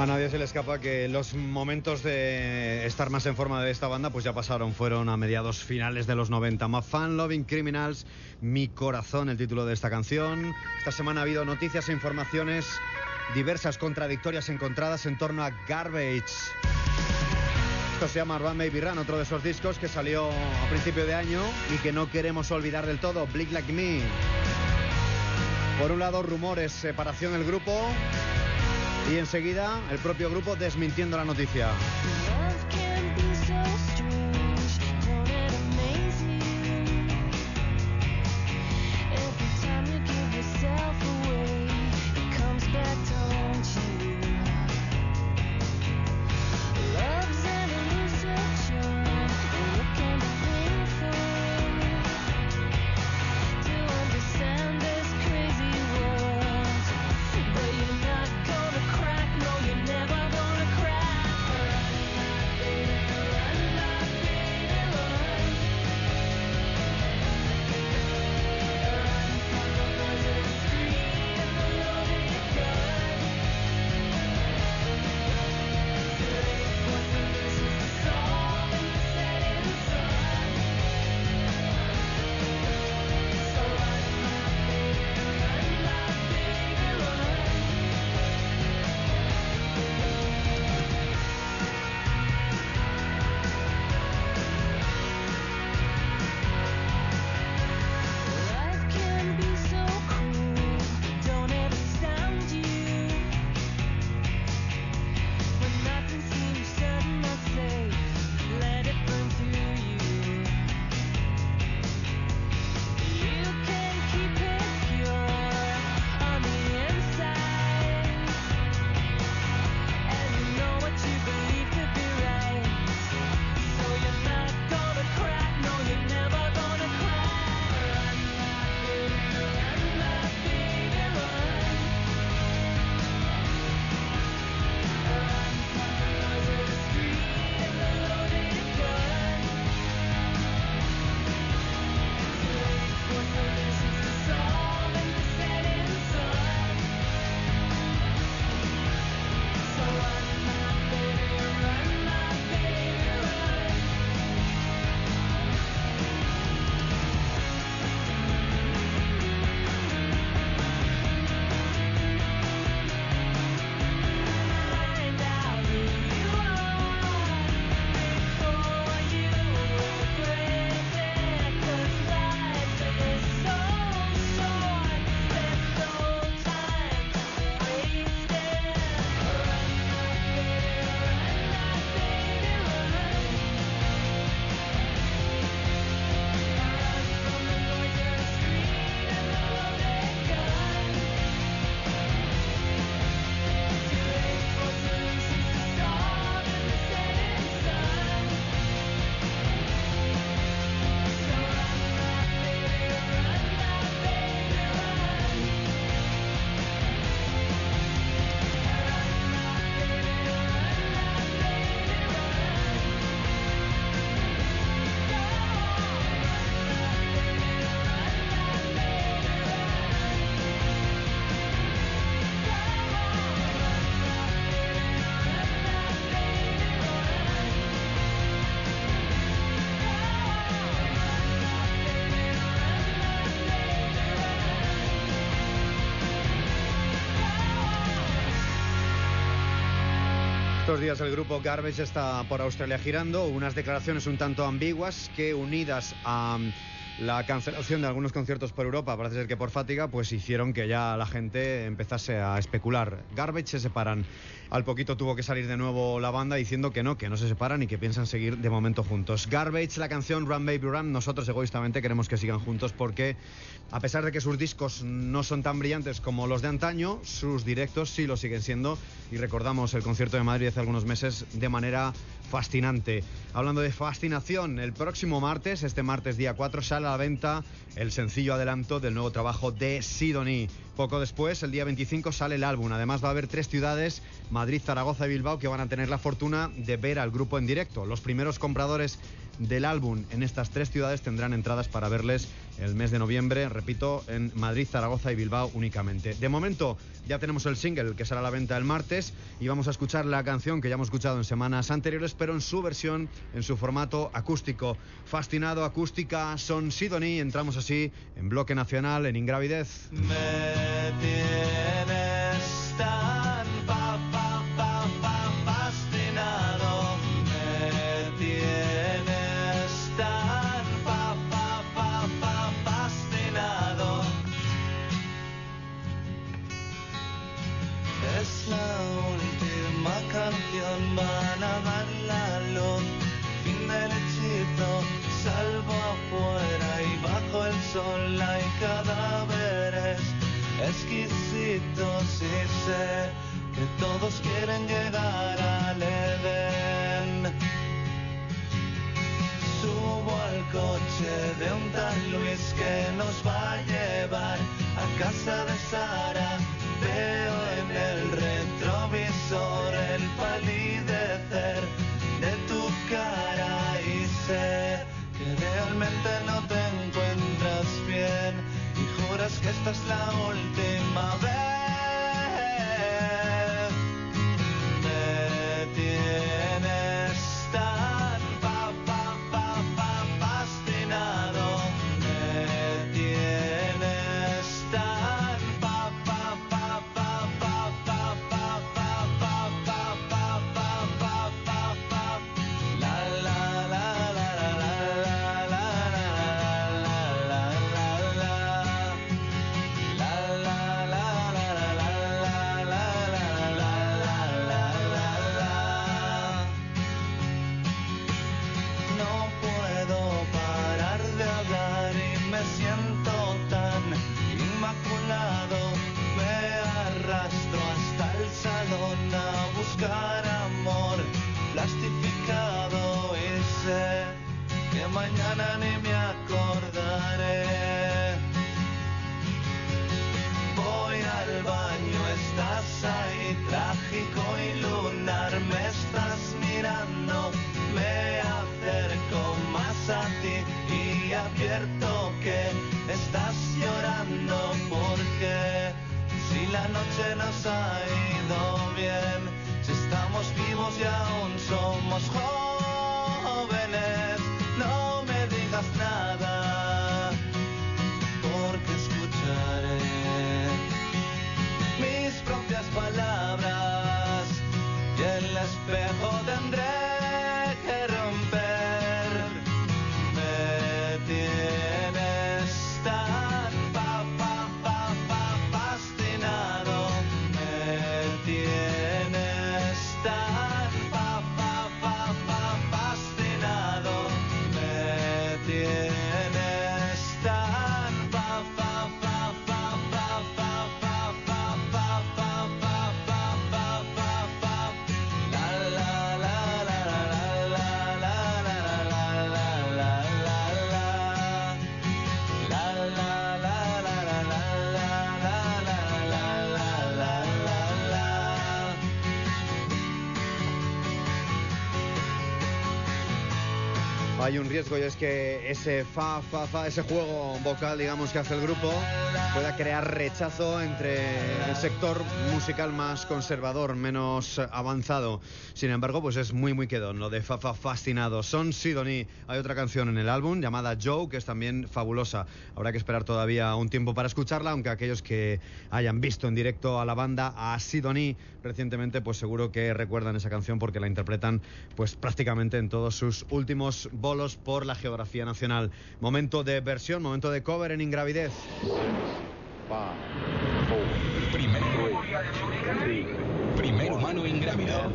A nadie se le escapa que los momentos de estar más en forma de esta banda pues ya pasaron, fueron a mediados finales de los 90. My Fun Loving Criminals, Mi Corazón, el título de esta canción. Esta semana ha habido noticias e informaciones diversas, contradictorias, encontradas en torno a Garbage. Esto se llama Run Baby Run, otro de esos discos que salió a principio de año y que no queremos olvidar del todo. Bleak Like Me. Por un lado, rumores, separación del grupo, y enseguida el propio grupo desmintiendo la noticia. Estos días el grupo Garbage está por Australia girando, unas declaraciones un tanto ambiguas que, unidas a la cancelación de algunos conciertos por Europa, parece ser que por fatiga, pues hicieron que ya la gente empezase a especular. Garbage se separan. Al poquito tuvo que salir de nuevo la banda diciendo que no se separan y que piensan seguir de momento juntos. Garbage, la canción Run Baby Run, nosotros egoístamente queremos que sigan juntos porque, a pesar de que sus discos no son tan brillantes como los de antaño, sus directos sí lo siguen siendo, y recordamos el concierto de Madrid hace algunos meses de manera fascinante. Hablando de fascinación, el próximo martes, este martes día 4, sale a la venta el sencillo adelanto del nuevo trabajo de Sidonie. Poco después, el día 25, sale el álbum. Además va a haber 3 ciudades, Madrid, Zaragoza y Bilbao, que van a tener la fortuna de ver al grupo en directo. Los primeros compradores del álbum en estas 3 ciudades tendrán entradas para verles el mes de noviembre, repito, en Madrid, Zaragoza y Bilbao únicamente. De momento ya tenemos el single que será a la venta el martes y vamos a escuchar la canción que ya hemos escuchado en semanas anteriores, pero en su versión, en su formato acústico. Fascinado, acústica, Son Sidoní. Entramos así en Bloque Nacional en Ingravidez. Me tienes tan fascinado, me tienes tan fascinado. Es la última canción, van a dar la luz, fin del hechizo, salvo afuera y bajo el sol hay cadáveres exquisitos y sé que todos quieren llegar al Edén. Subo al coche de un tal Luis que nos va a llevar a casa de Sara. Veo en el retrovisor el palidecer de tu cara y sé que realmente no te encuentras bien y juras que esta es la última vez. Me tienes tan fascinado, me tienes tan amor plastificado y sé que mañana ni me acordaré. Voy al baño, estás ahí, trágico y lunar, me estás mirando, me acerco más a ti y advierto que estás llorando porque si la noche nos ha ido bien, si estamos vivos y aún somos jóvenes, no me digas nada, porque escucharé mis propias palabras y el espejo tendré que romper. Me tienes tan fascinado, me tienes tan fascinado, me tienes tan Hay un riesgo y es que ese ese juego vocal, digamos, que hace el grupo pueda crear rechazo entre el sector musical más conservador, menos avanzado. Sin embargo, pues es muy quedón lo de fascinado. Son Sidoní. Hay otra canción en el álbum llamada Joe, que es también fabulosa. Habrá que esperar todavía un tiempo para escucharla, aunque aquellos que hayan visto en directo a la banda, a Sidoní, recientemente, pues seguro que recuerdan esa canción porque la interpretan pues prácticamente en todos sus últimos bolos por la geografía nacional. Momento de versión, momento de cover en Ingravidez. Primer humano ingrávido.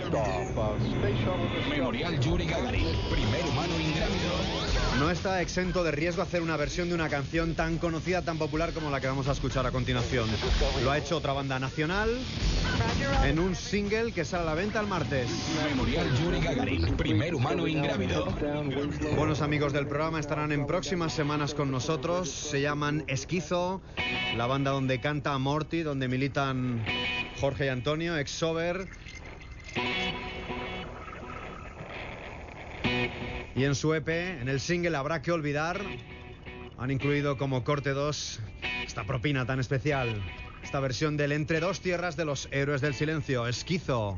Memorial Yuri Gagarin. Primer humano ingrávido. No está exento de riesgo hacer una versión de una canción tan conocida, tan popular como la que vamos a escuchar a continuación. Lo ha hecho otra banda nacional en un single que sale a la venta el martes. Memorial Yuri Gagarin. Primer humano ingrávido. Buenos amigos del programa estarán en próximas semanas con nosotros. Se llaman Esquizo, la banda donde canta Morty, donde militan Jorge y Antonio, ex-Sober. Y en su EP, en el single Habrá que olvidar, han incluido como corte 2 esta propina tan especial, esta versión del Entre dos tierras de los Héroes del Silencio, Esquizo.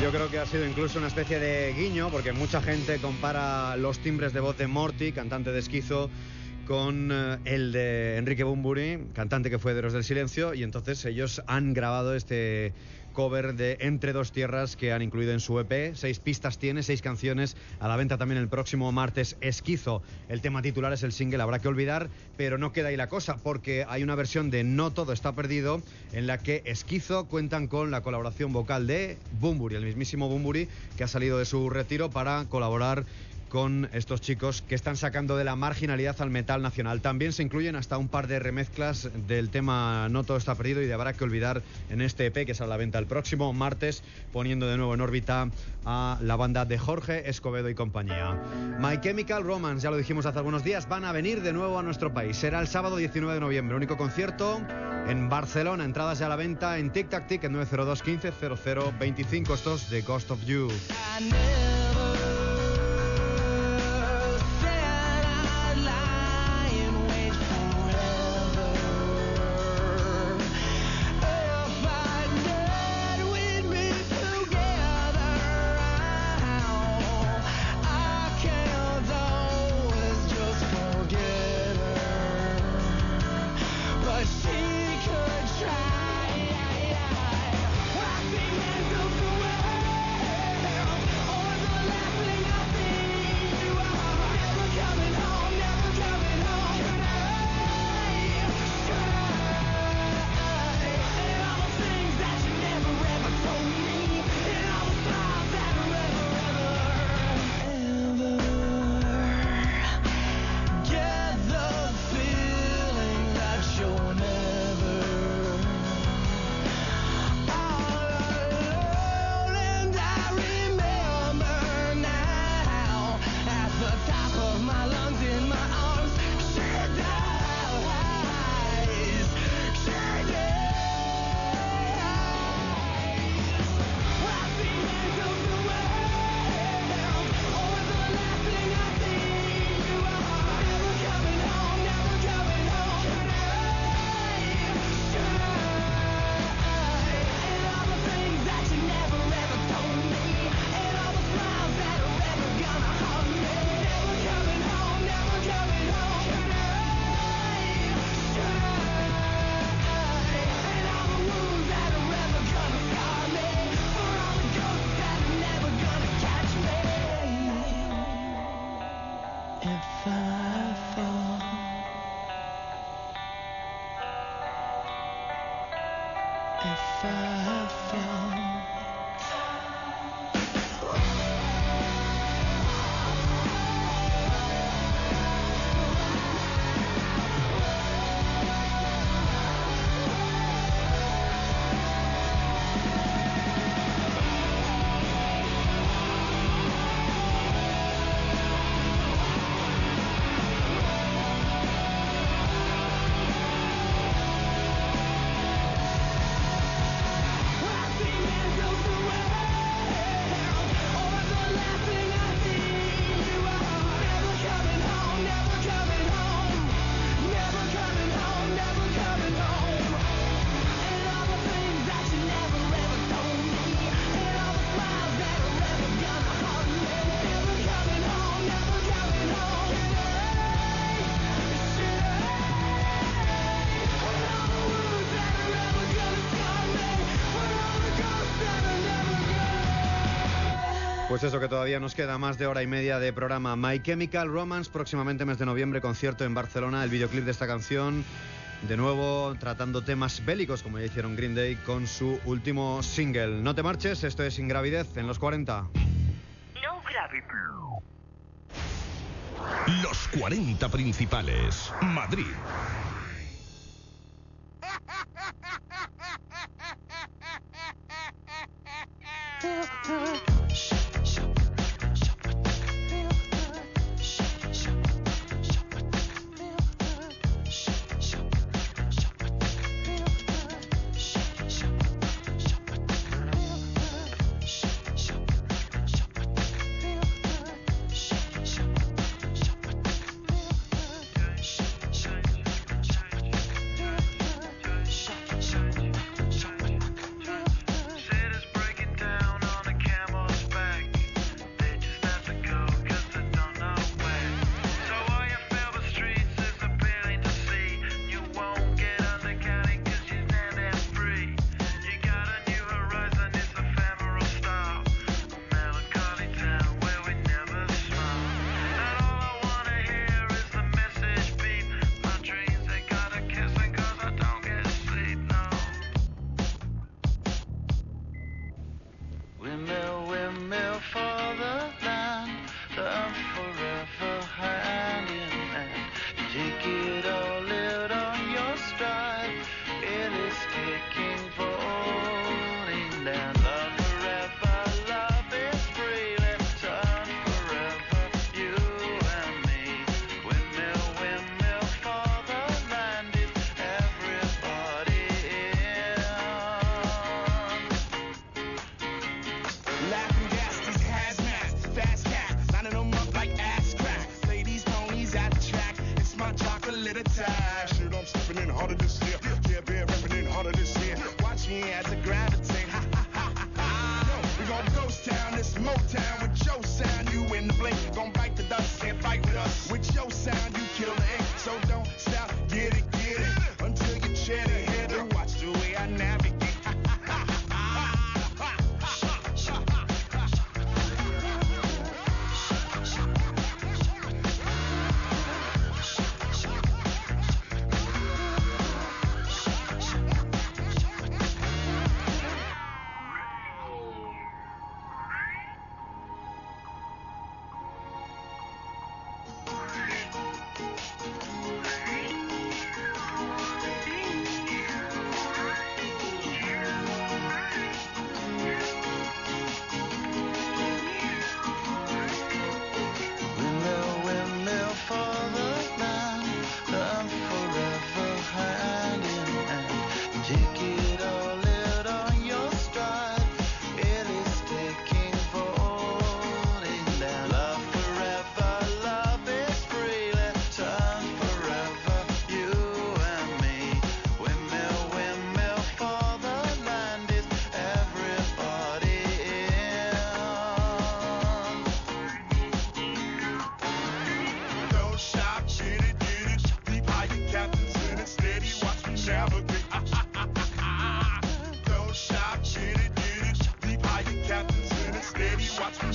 Yo creo que ha sido incluso una especie de guiño, porque mucha gente compara los timbres de voz de Morty, cantante de Esquizo, con el de Enrique Bunbury, cantante que fue de Héroes del Silencio, y entonces ellos han grabado este cover de Entre dos tierras que han incluido en su EP. 6 pistas tiene, 6 canciones, a la venta también el próximo martes. Esquizo, el tema titular es el single Habrá que olvidar, pero no queda ahí la cosa, porque hay una versión de No todo está perdido en la que Esquizo cuentan con la colaboración vocal de Bunbury, el mismísimo Bunbury, que ha salido de su retiro para colaborar con estos chicos que están sacando de la marginalidad al metal nacional. También se incluyen hasta un par de remezclas del tema No todo está perdido y de Habrá que olvidar en este EP que sale a la venta el próximo martes, poniendo de nuevo en órbita a la banda de Jorge Escobedo y compañía. My Chemical Romance, ya lo dijimos hace algunos días, van a venir de nuevo a nuestro país. Será el sábado 19 de noviembre, único concierto en Barcelona. Entradas ya a la venta en Tic Tac Tic en 902 15 00 25. Estos de Ghost of You. Pues eso, que todavía nos queda más de hora y media de programa. My Chemical Romance, próximamente mes de noviembre, concierto en Barcelona. El videoclip de esta canción, de nuevo tratando temas bélicos, como ya hicieron Green Day con su último single. No te marches, esto es Ingravidez en los 40. No Gravity. Los 40 principales. Madrid. Said it's breaking down on account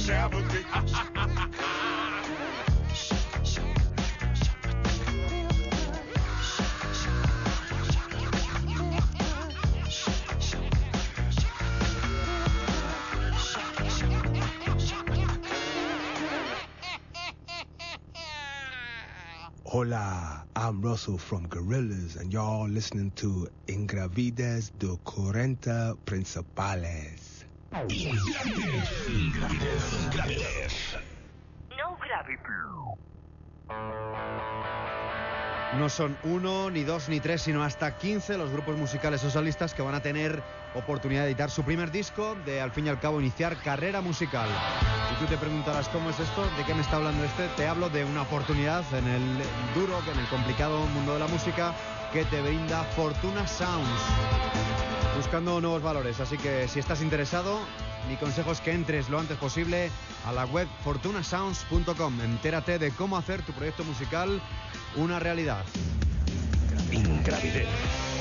70. Hola, I'm Russell from Gorillaz, and y'all listening to Ingravides de 40 Principales. Ingravidez. No gravity. No son 1, ni 2, ni 3, sino hasta 15 los grupos musicales o solistas que van a tener oportunidad de editar su primer disco, de al fin y al cabo iniciar carrera musical. Y tú te preguntarás, ¿cómo es esto? ¿De qué me está hablando este? Te hablo de una oportunidad en el duro, en el complicado mundo de la música que te brinda Fortuna Sounds, buscando nuevos valores. Así que si estás interesado, mi consejo es que entres lo antes posible a la web fortunasounds.com. Entérate de cómo hacer tu proyecto musical una realidad. Ingravidez.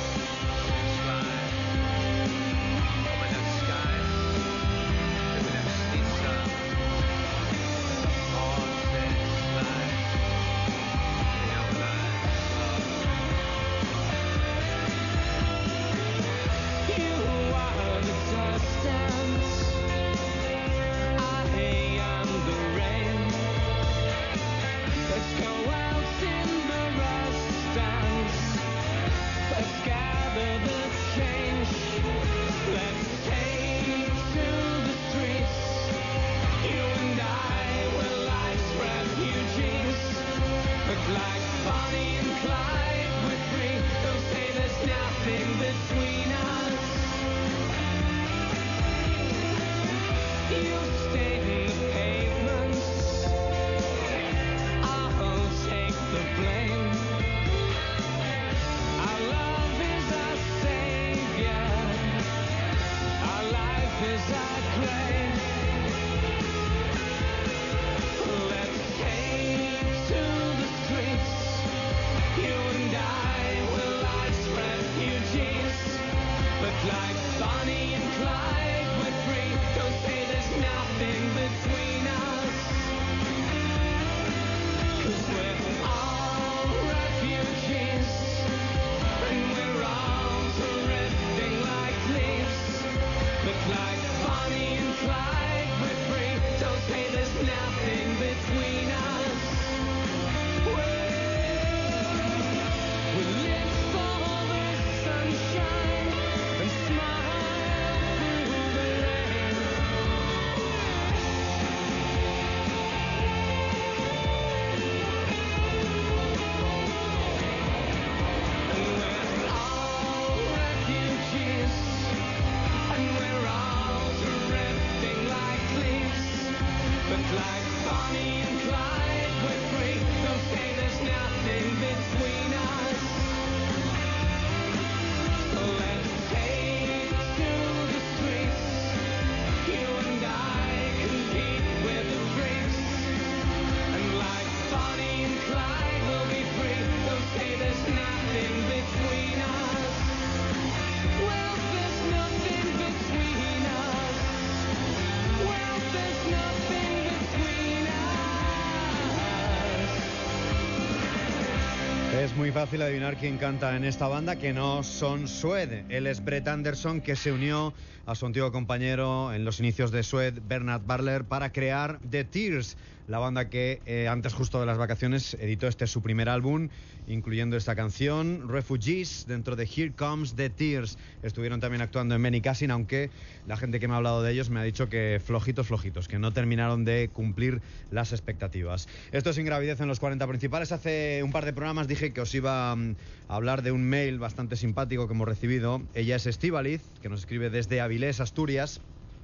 Es muy fácil adivinar quién canta en esta banda, que no son Suede. Él es Brett Anderson, que se unió a su antiguo compañero en los inicios de Suede, Bernard Barler, para crear The Tears, la banda que antes justo de las vacaciones editó su primer álbum, incluyendo esta canción, Refugees, dentro de Here Comes the Tears. Estuvieron también actuando en Benny Cassin, aunque la gente que me ha hablado de ellos me ha dicho que flojitos, que no terminaron de cumplir las expectativas. Esto es Ingravidez en los 40 Principales. Hace un par de programas dije que os iba a hablar de un mail bastante simpático que hemos recibido. Ella es Estíbaliz, que nos escribe desde Avilés, Asturias,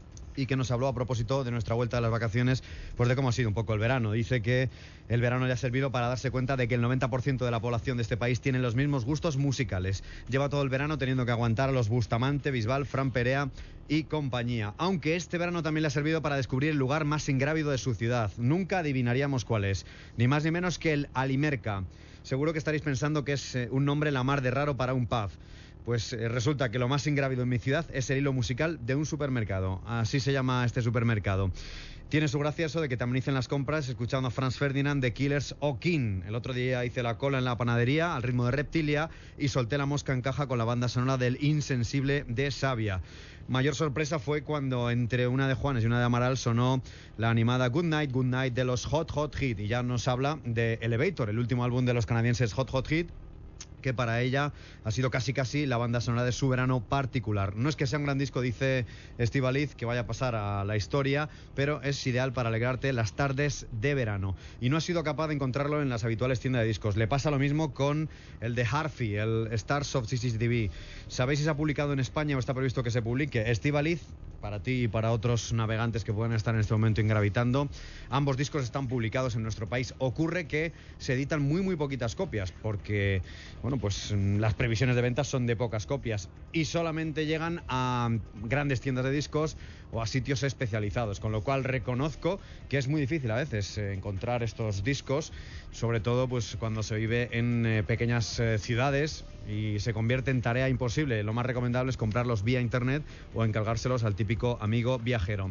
y que nos habló a propósito de nuestra vuelta de las vacaciones, pues de cómo ha sido un poco el verano. Dice que el verano le ha servido para darse cuenta de que el 90% de la población de este país tiene los mismos gustos musicales. Lleva todo el verano teniendo que aguantar a los Bustamante, Bisbal, Fran Perea y compañía. Aunque este verano también le ha servido para descubrir el lugar más ingrávido de su ciudad. Nunca adivinaríamos cuál es. Ni más ni menos que el Alimerca. Seguro que estaréis pensando que es un nombre la mar de raro para un pub. Pues resulta que lo más ingrávido en mi ciudad es el hilo musical de un supermercado. Así se llama este supermercado. Tiene su gracia eso de que te amenicen las compras escuchando a Franz Ferdinand de Killers o King. El otro día hice la cola en la panadería al ritmo de Reptilia y solté la mosca en caja con la banda sonora del Insensible de Sabia. Mayor sorpresa fue cuando entre una de Juanes y una de Amaral sonó la animada Good Night de los Hot Hot Hit, y ya nos habla de Elevator, el último álbum de los canadienses Hot Hot Hit, que para ella ha sido casi la banda sonora de su verano particular. No es que sea un gran disco, dice Estíbaliz, que vaya a pasar a la historia, pero es ideal para alegrarte las tardes de verano. Y no ha sido capaz de encontrarlo en las habituales tiendas de discos. Le pasa lo mismo con el de Harvey, el Stars of CCTV. ¿Sabéis si se ha publicado en España o está previsto que se publique? Estíbaliz, para ti y para otros navegantes que puedan estar en este momento ingravitando, ambos discos están publicados en nuestro país. Ocurre que se editan muy poquitas copias, porque bueno, pues las previsiones de ventas son de pocas copias y solamente llegan a grandes tiendas de discos o a sitios especializados, con lo cual reconozco que es muy difícil a veces encontrar estos discos, sobre todo pues cuando se vive en pequeñas ciudades y se convierte en tarea imposible. Lo más recomendable es comprarlos vía internet o encargárselos al típico amigo viajero.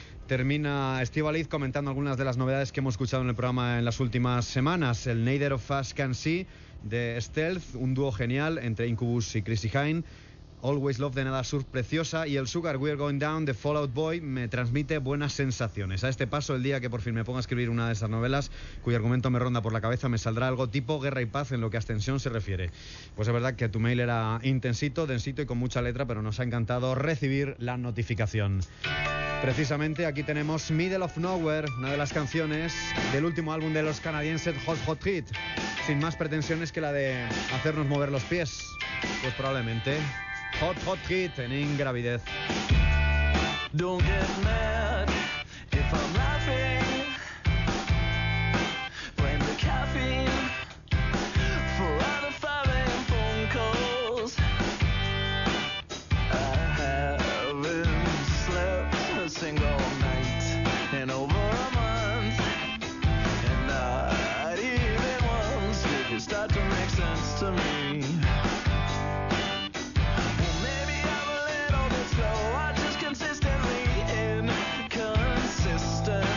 Termina Estíbaliz comentando algunas de las novedades que hemos escuchado en el programa en las últimas semanas. El Neither of Us Can See de Stealth, un dúo genial entre Incubus y Chrissy Hynde. Always Love de Nada Surf, preciosa. Y el Sugar We're Going Down de Fall Out Boy me transmite buenas sensaciones. A este paso, el día que por fin me ponga a escribir una de esas novelas cuyo argumento me ronda por la cabeza, me saldrá algo tipo Guerra y Paz en lo que a extensión se refiere. Pues es verdad que tu mail era intensito, densito y con mucha letra, pero nos ha encantado recibir la notificación. Precisamente aquí tenemos Middle of Nowhere, una de las canciones del último álbum de los canadienses Hot Hot Hit, sin más pretensiones que la de hacernos mover los pies. Pues probablemente Hot Hot Hit en Ingravidez. Don't get mad if I'm laughing. Blame the caffeine for all the 5 a.m. phone calls. I haven't slept a single night in over a month, and not even once did you start to make sense to me. Consistently inconsistent.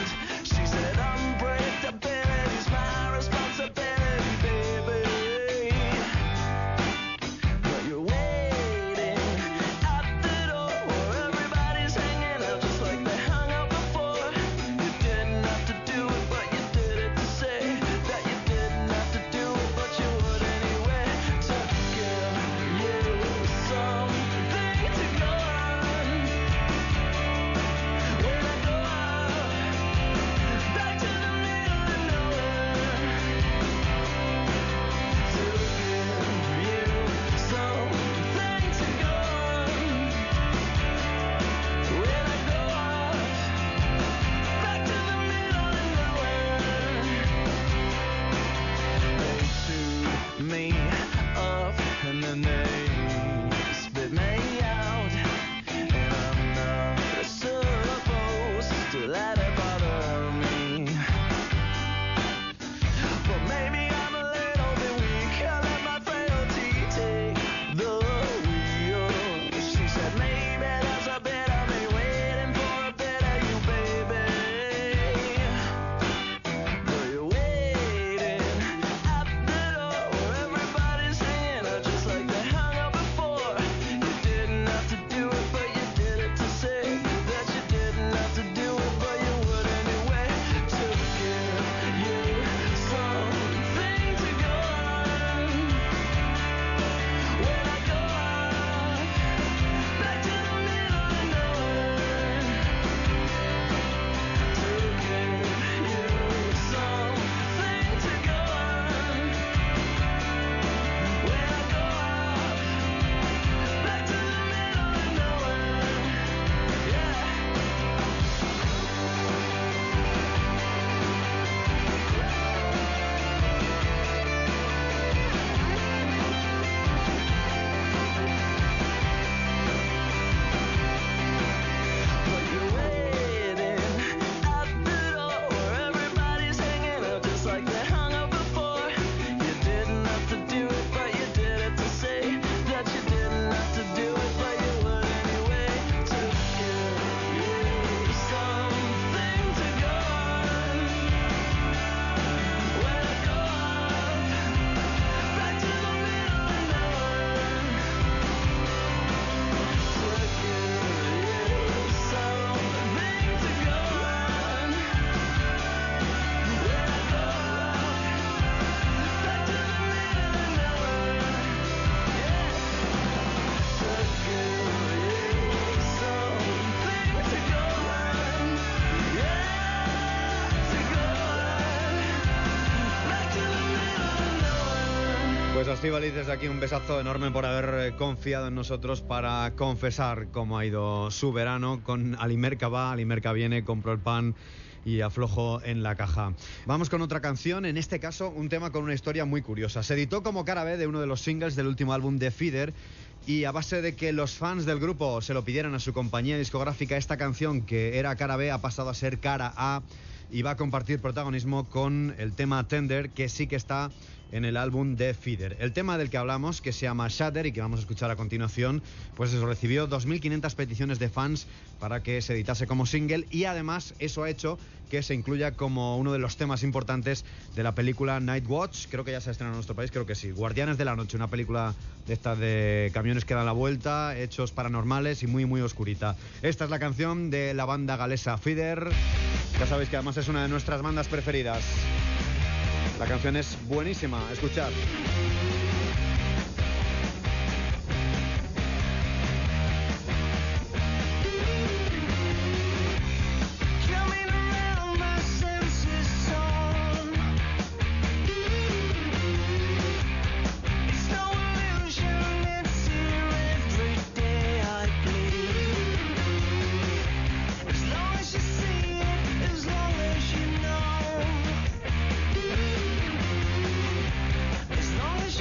Estíbaliz, desde aquí un besazo enorme por haber confiado en nosotros para confesar cómo ha ido su verano con Alimerca va, Alimerca viene, compro el pan y aflojo en la caja. Vamos con otra canción, en este caso un tema con una historia muy curiosa. Se editó como cara B de uno de los singles del último álbum de Feeder y a base de que los fans del grupo se lo pidieran a su compañía discográfica, esta canción que era cara B ha pasado a ser cara A y va a compartir protagonismo con el tema Tender, que sí que está en el álbum de Feeder. El tema del que hablamos, que se llama Shatter y que vamos a escuchar a continuación, pues eso, recibió 2.500 peticiones de fans para que se editase como single y además eso ha hecho que se incluya como uno de los temas importantes de la película Night Watch. Creo que ya se ha estrenado en nuestro país, creo que sí. Guardianes de la Noche, una película de estas de camiones que dan la vuelta, hechos paranormales y muy muy oscurita. Esta es la canción de la banda galesa Feeder. Ya sabéis que además es una de nuestras bandas preferidas. La canción es buenísima, escuchad. As long as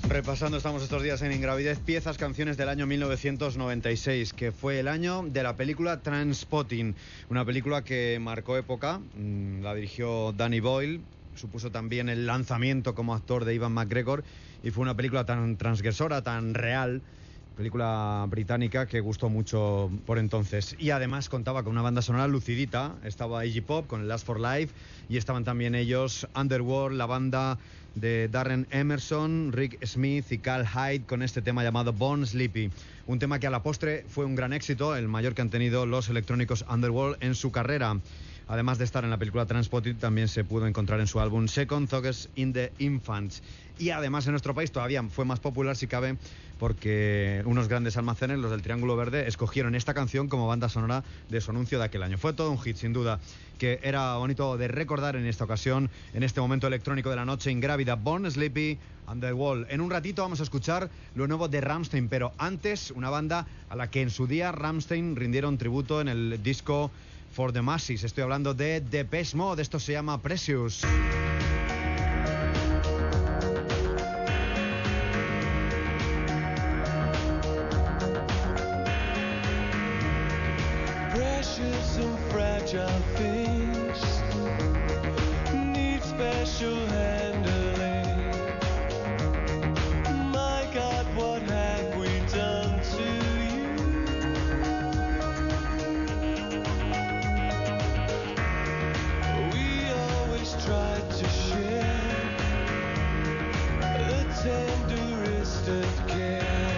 Repasando estamos estos días en Ingravidez, piezas, canciones del año 1996, que fue el año de la película Trainspotting, una película que marcó época, la dirigió Danny Boyle, supuso también el lanzamiento como actor de Ewan McGregor y fue una película tan transgresora, tan real, película británica que gustó mucho por entonces. Y además contaba con una banda sonora lucidita, estaba Iggy Pop con el Last for Life y estaban también ellos Underworld, la banda de Darren Emerson, Rick Smith y Cal Hyde con este tema llamado Born Sleepy, un tema que a la postre fue un gran éxito, el mayor que han tenido los electrónicos Underworld en su carrera. Además de estar en la película Trainspotting, también se pudo encontrar en su álbum Second Thugs in the Infants. Y además en nuestro país todavía fue más popular, si cabe, porque unos grandes almacenes, los del Triángulo Verde, escogieron esta canción como banda sonora de su anuncio de aquel año. Fue todo un hit, sin duda, que era bonito de recordar en esta ocasión, en este momento electrónico de la noche ingrávida. Born Sleepy, Underworld. En un ratito vamos a escuchar lo nuevo de Rammstein, pero antes una banda a la que en su día Rammstein rindieron tributo en el disco For the Masses. Estoy hablando de Depeche Mode, esto se llama Precious. Precious and fragile things need special handling. My God, what have we done to you? We always tried to share the tenderest of care.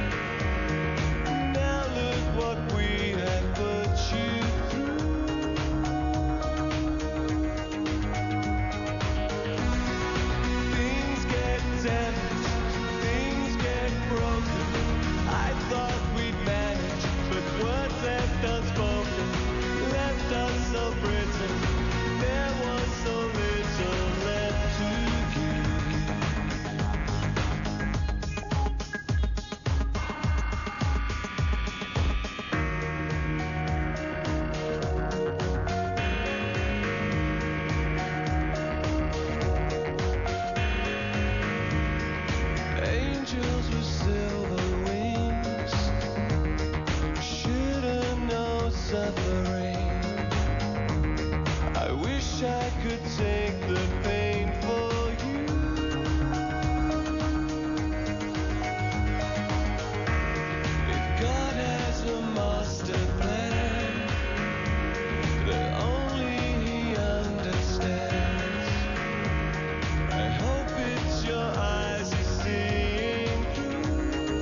Now look what we have put you through. Things get damaged, things get broken. I thought we'd manage, but words left unspoken left us so brittle. There was so little left to angels with silver wings should've known suffering. I wish I could take the pain for you. If God has a master plan that only He understands, I hope it's your eyes He's seeing through.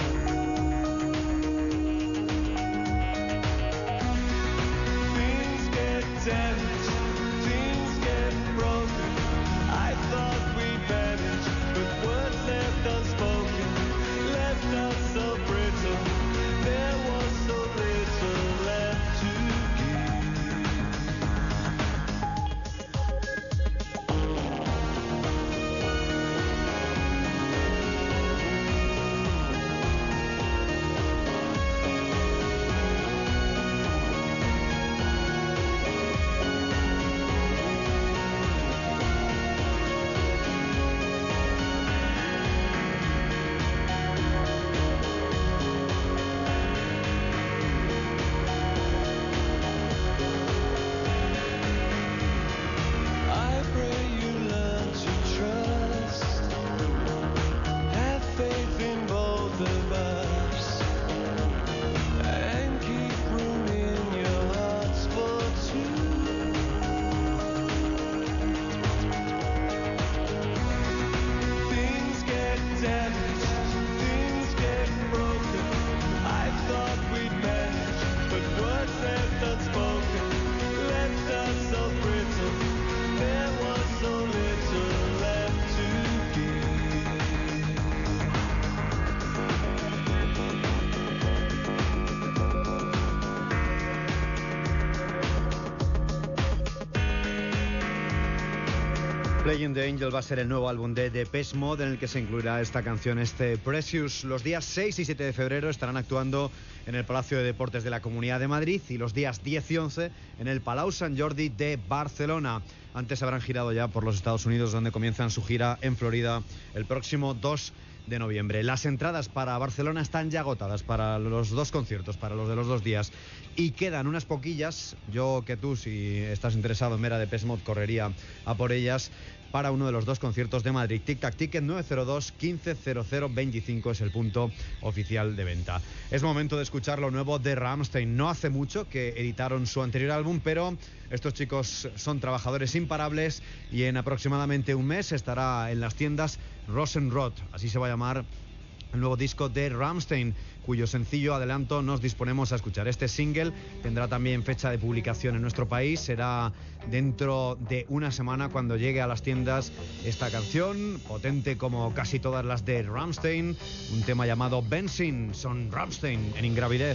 Things get damaged, things get broken. I thought we'd manage, but words left unspoken left us so brittle. There was so little left to give. I pray you learn to trust, have faith in both of us, and keep room in your hearts for two. Things get damaged, things get broken. I thought we'd manage, but words left unspoken left us so brittle. There was so little left to give. Playing the Angel va a ser el nuevo álbum de Depeche Mode en el que se incluirá esta canción, este Precious. Los días 6 y 7 de febrero estarán actuando en el Palacio de Deportes de la Comunidad de Madrid y los días 10 y 11 en el Palau Sant Jordi de Barcelona. Antes habrán girado ya por los Estados Unidos, donde comienzan su gira en Florida el próximo 2 de noviembre. Las entradas para Barcelona están ya agotadas para los 2 conciertos, para los de los 2 días. Y quedan unas poquillas. Yo que tú, si estás interesado en ver a Depeche Mode, correría a por ellas para uno de los 2 conciertos de Madrid. Tic Tac Ticket 902 15 00 25 es el punto oficial de venta. Es momento de escuchar lo nuevo de Rammstein. No hace mucho que editaron su anterior álbum, pero estos chicos son trabajadores imparables y en aproximadamente un mes estará en las tiendas Rosenrod, así se va a llamar el nuevo disco de Rammstein, cuyo sencillo adelanto nos disponemos a escuchar. Este single tendrá también fecha de publicación en nuestro país. Será dentro de una semana cuando llegue a las tiendas esta canción, potente como casi todas las de Rammstein, un tema llamado Benzin. Son Rammstein en Ingravidez.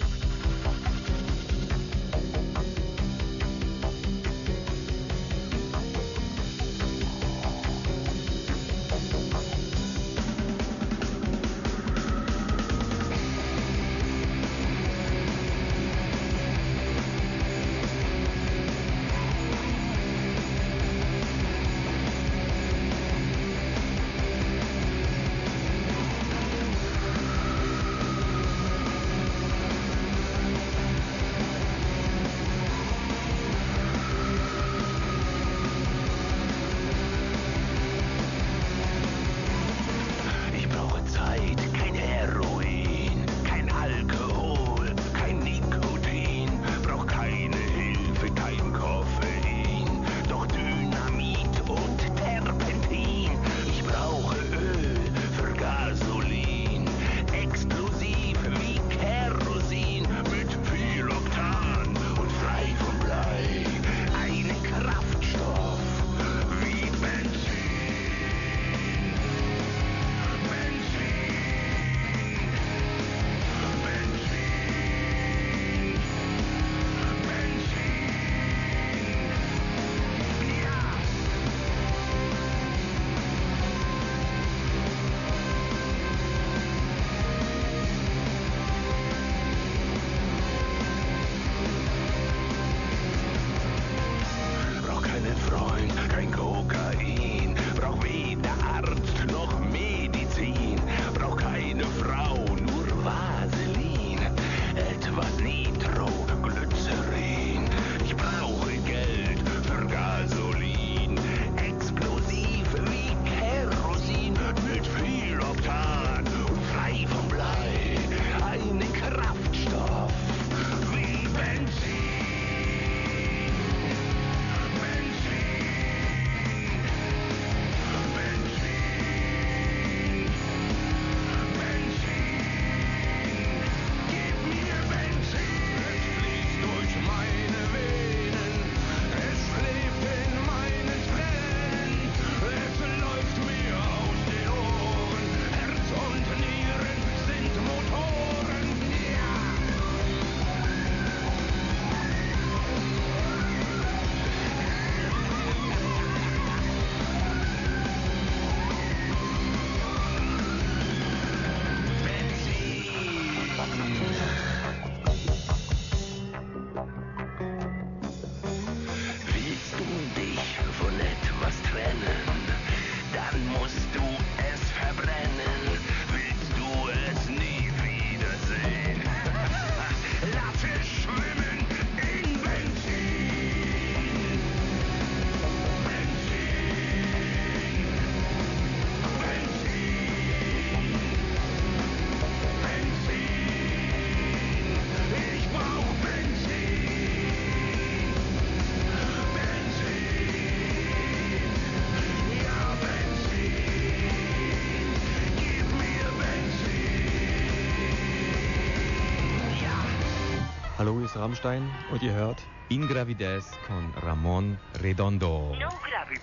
Hallo, hier ist Rammstein und ihr hört Ingravidez con Ramón Redondo. No gravity.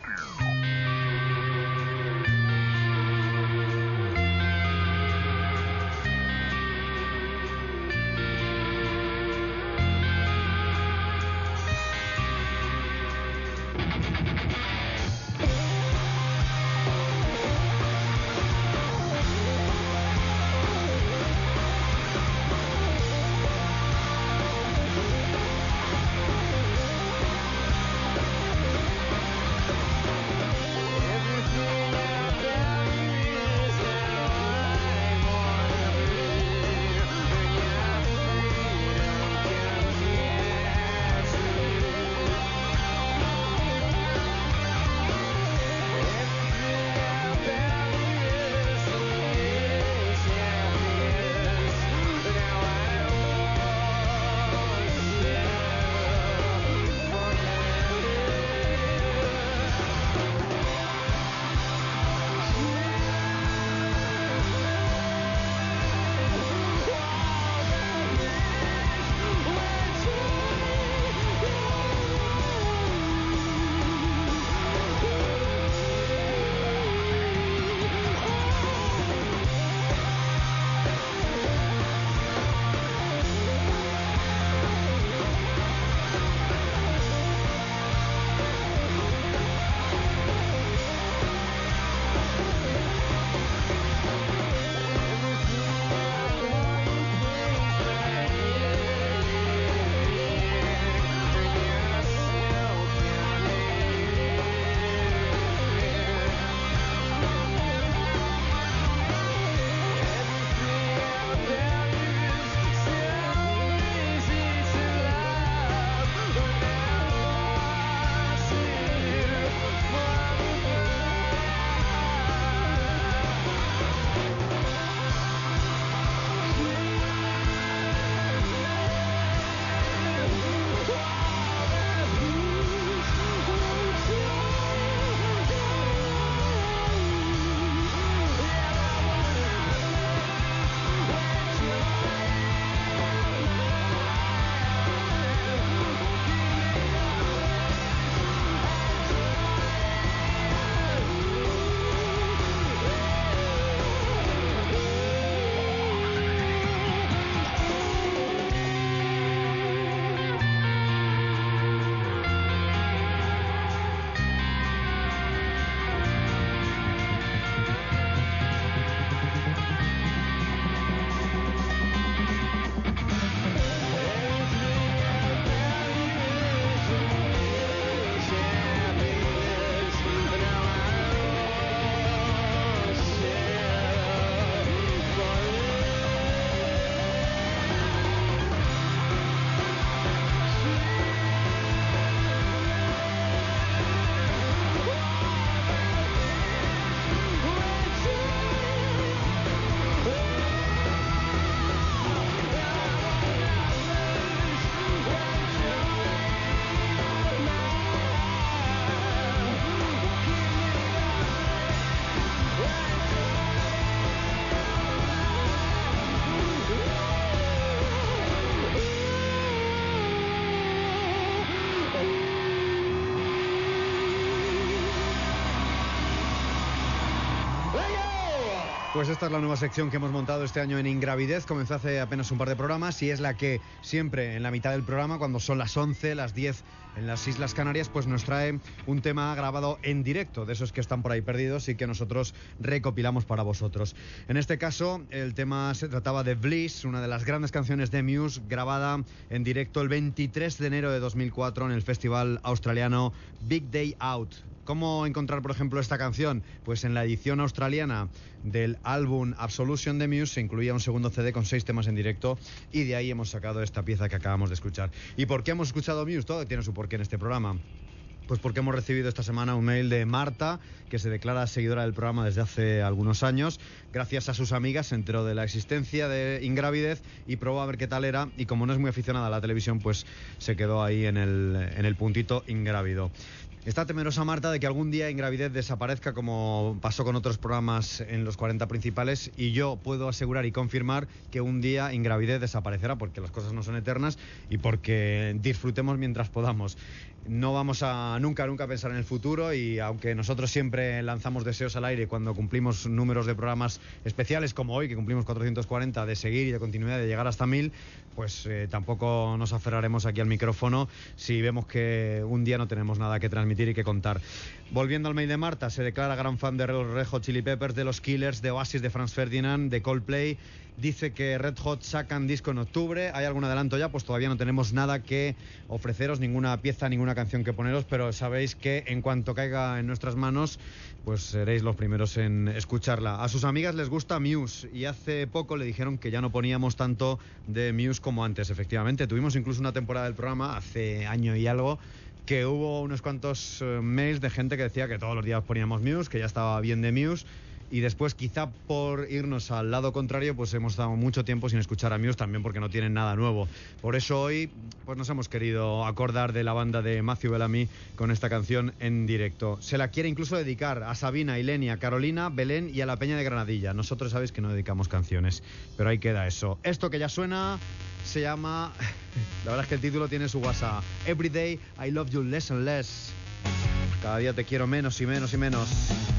Pues esta es la nueva sección que hemos montado este año en Ingravidez. Comenzó hace apenas un par de programas y es la que siempre en la mitad del programa, cuando son las 11, las 10 en las Islas Canarias, pues nos trae un tema grabado en directo, de esos que están por ahí perdidos y que nosotros recopilamos para vosotros. En este caso, el tema se trataba de Bliss, una de las grandes canciones de Muse, grabada en directo el 23 de enero de 2004 en el festival australiano Big Day Out. ¿Cómo encontrar, por ejemplo, esta canción? Pues en la edición australiana del álbum Absolution de Muse se incluía un segundo CD con 6 temas en directo y de ahí hemos sacado esta pieza que acabamos de escuchar. ¿Y por qué hemos escuchado Muse? Todo tiene su porqué en este programa. Pues porque hemos recibido esta semana un mail de Marta, que se declara seguidora del programa desde hace algunos años. Gracias a sus amigas se enteró de la existencia de Ingravidez y probó a ver qué tal era. Y como no es muy aficionada a la televisión, pues se quedó ahí en el puntito ingrávido. Está temerosa Marta de que algún día Ingravidez desaparezca, como pasó con otros programas en los 40 principales, y yo puedo asegurar y confirmar que un día Ingravidez desaparecerá, porque las cosas no son eternas y porque disfrutemos mientras podamos. No vamos a nunca pensar en el futuro, y aunque nosotros siempre lanzamos deseos al aire cuando cumplimos números de programas especiales como hoy, que cumplimos 440, de seguir y de continuidad, de llegar hasta 1000, pues tampoco nos aferraremos aquí al micrófono si vemos que un día no tenemos nada que transmitir y que contar. Volviendo al mail de Marta, se declara gran fan de Red Hot Chili Peppers, de los Killers, de Oasis, de Franz Ferdinand, de Coldplay. Dice que Red Hot sacan disco en octubre. ¿Hay algún adelanto ya? Pues todavía no tenemos nada que ofreceros, ninguna pieza, ninguna canción que poneros, pero sabéis que en cuanto caiga en nuestras manos, pues seréis los primeros en escucharla. A sus amigas les gusta Muse y hace poco le dijeron que ya no poníamos tanto de Muse como antes. Efectivamente, tuvimos incluso una temporada del programa hace año y algo que hubo unos cuantos mails de gente que decía que todos los días poníamos Muse, que ya estaba bien de Muse. Y después, quizá por irnos al lado contrario, pues hemos estado mucho tiempo sin escuchar a Muse, también porque no tienen nada nuevo. Por eso hoy pues nos hemos querido acordar de la banda de Matthew Bellamy con esta canción en directo. Se la quiere incluso dedicar a Sabina, a Ilenia, a Carolina, Belén y a la Peña de Granadilla. Nosotros sabéis que no dedicamos canciones, pero ahí queda eso. Esto que ya suena se llama... La verdad es que el título tiene su WhatsApp. Every day I love you less and less. Cada día te quiero menos y menos y menos.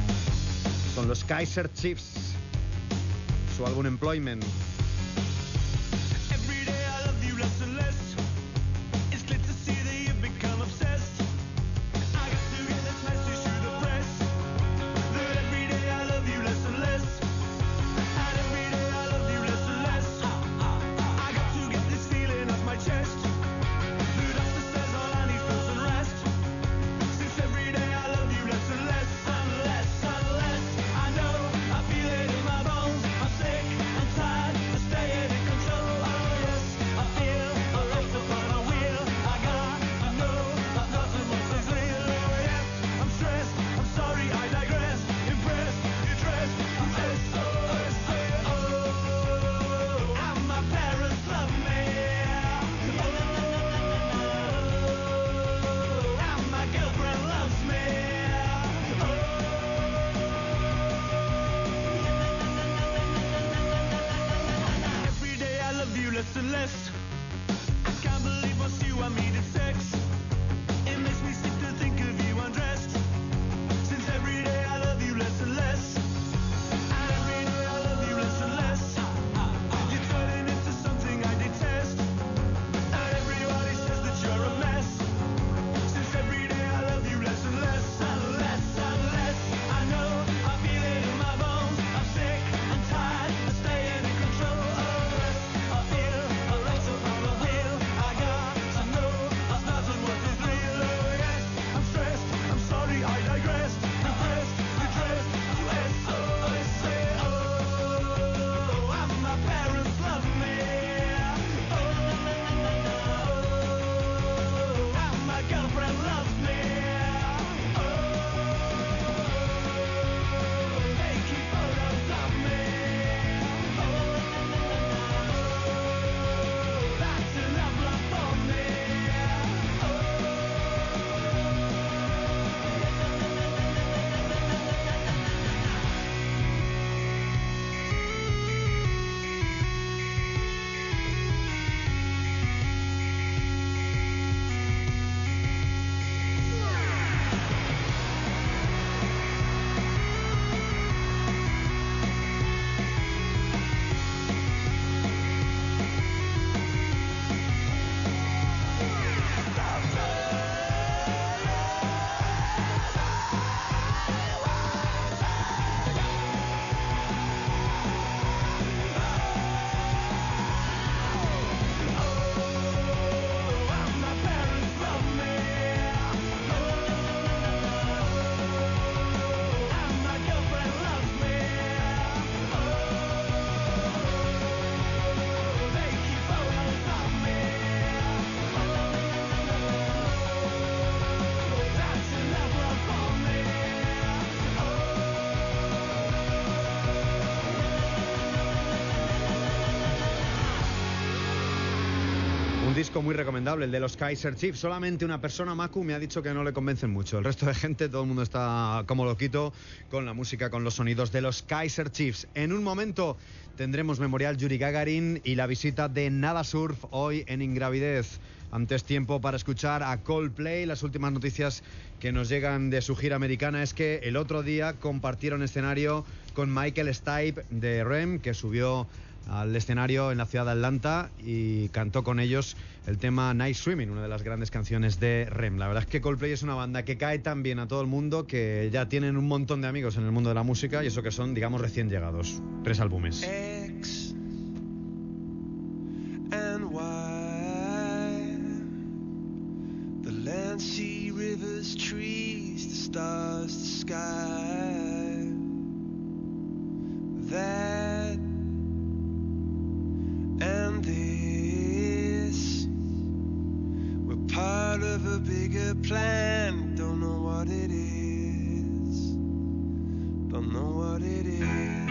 Son los Kaiser Chiefs, su álbum Employment. I know, I feel it in my bones. I'm sick, I'm tired. disco muy recomendable, el de los Kaiser Chiefs. Solamente una persona, Maku, me ha dicho que no le convencen mucho. El resto de gente, todo el mundo está como loquito con la música, con los sonidos de los Kaiser Chiefs. En un momento tendremos Memorial Yuri Gagarin y la visita de Nada Surf hoy en Ingravidez. Antes tiempo para escuchar a Coldplay. Las últimas noticias que nos llegan de su gira americana es que el otro día compartieron escenario con Michael Stipe de REM, que subió al escenario en la ciudad de Atlanta y cantó con ellos el tema Night Swimming, una de las grandes canciones de REM. La verdad es que Coldplay es una banda que cae tan bien a todo el mundo, que ya tienen un montón de amigos en el mundo de la música, y eso que son, digamos, recién llegados. 3 álbumes. X and Y, the land, sea, rivers, trees, the stars, the sky, that and this, we're part of a bigger plan. Don't know what it is. Don't know what it is.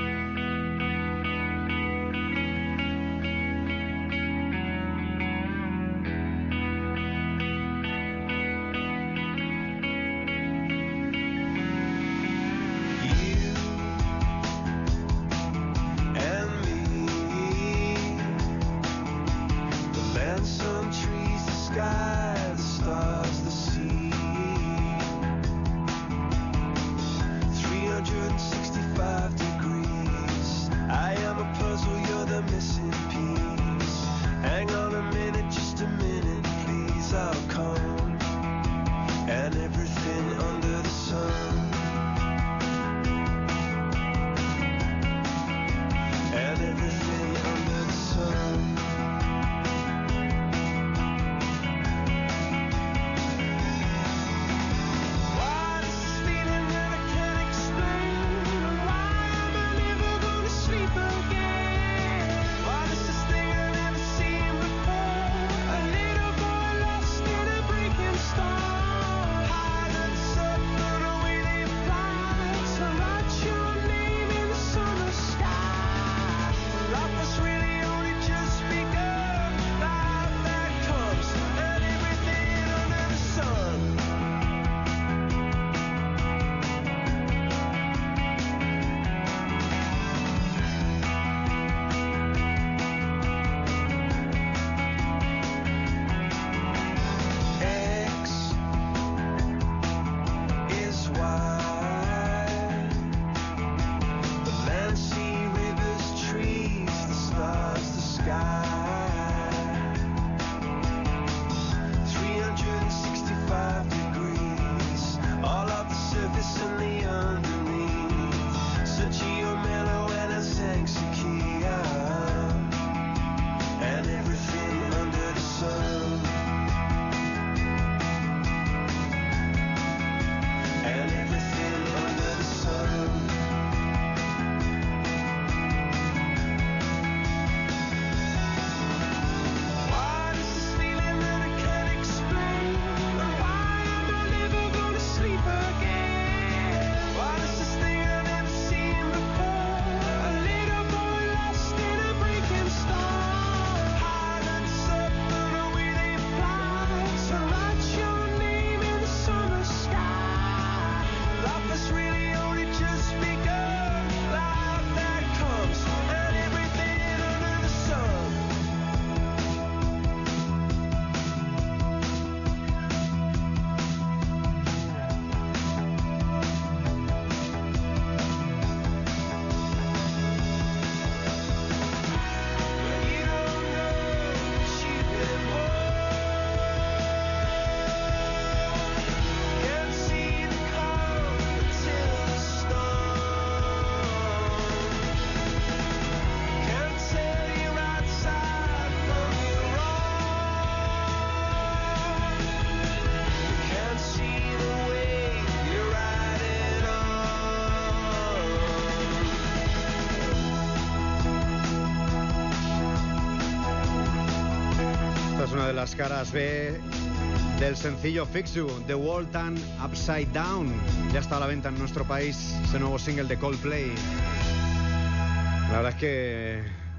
Las caras B del sencillo Fix You, The World Turned Upside Down. Ya está a la venta en nuestro país ese nuevo single de Coldplay. La verdad es que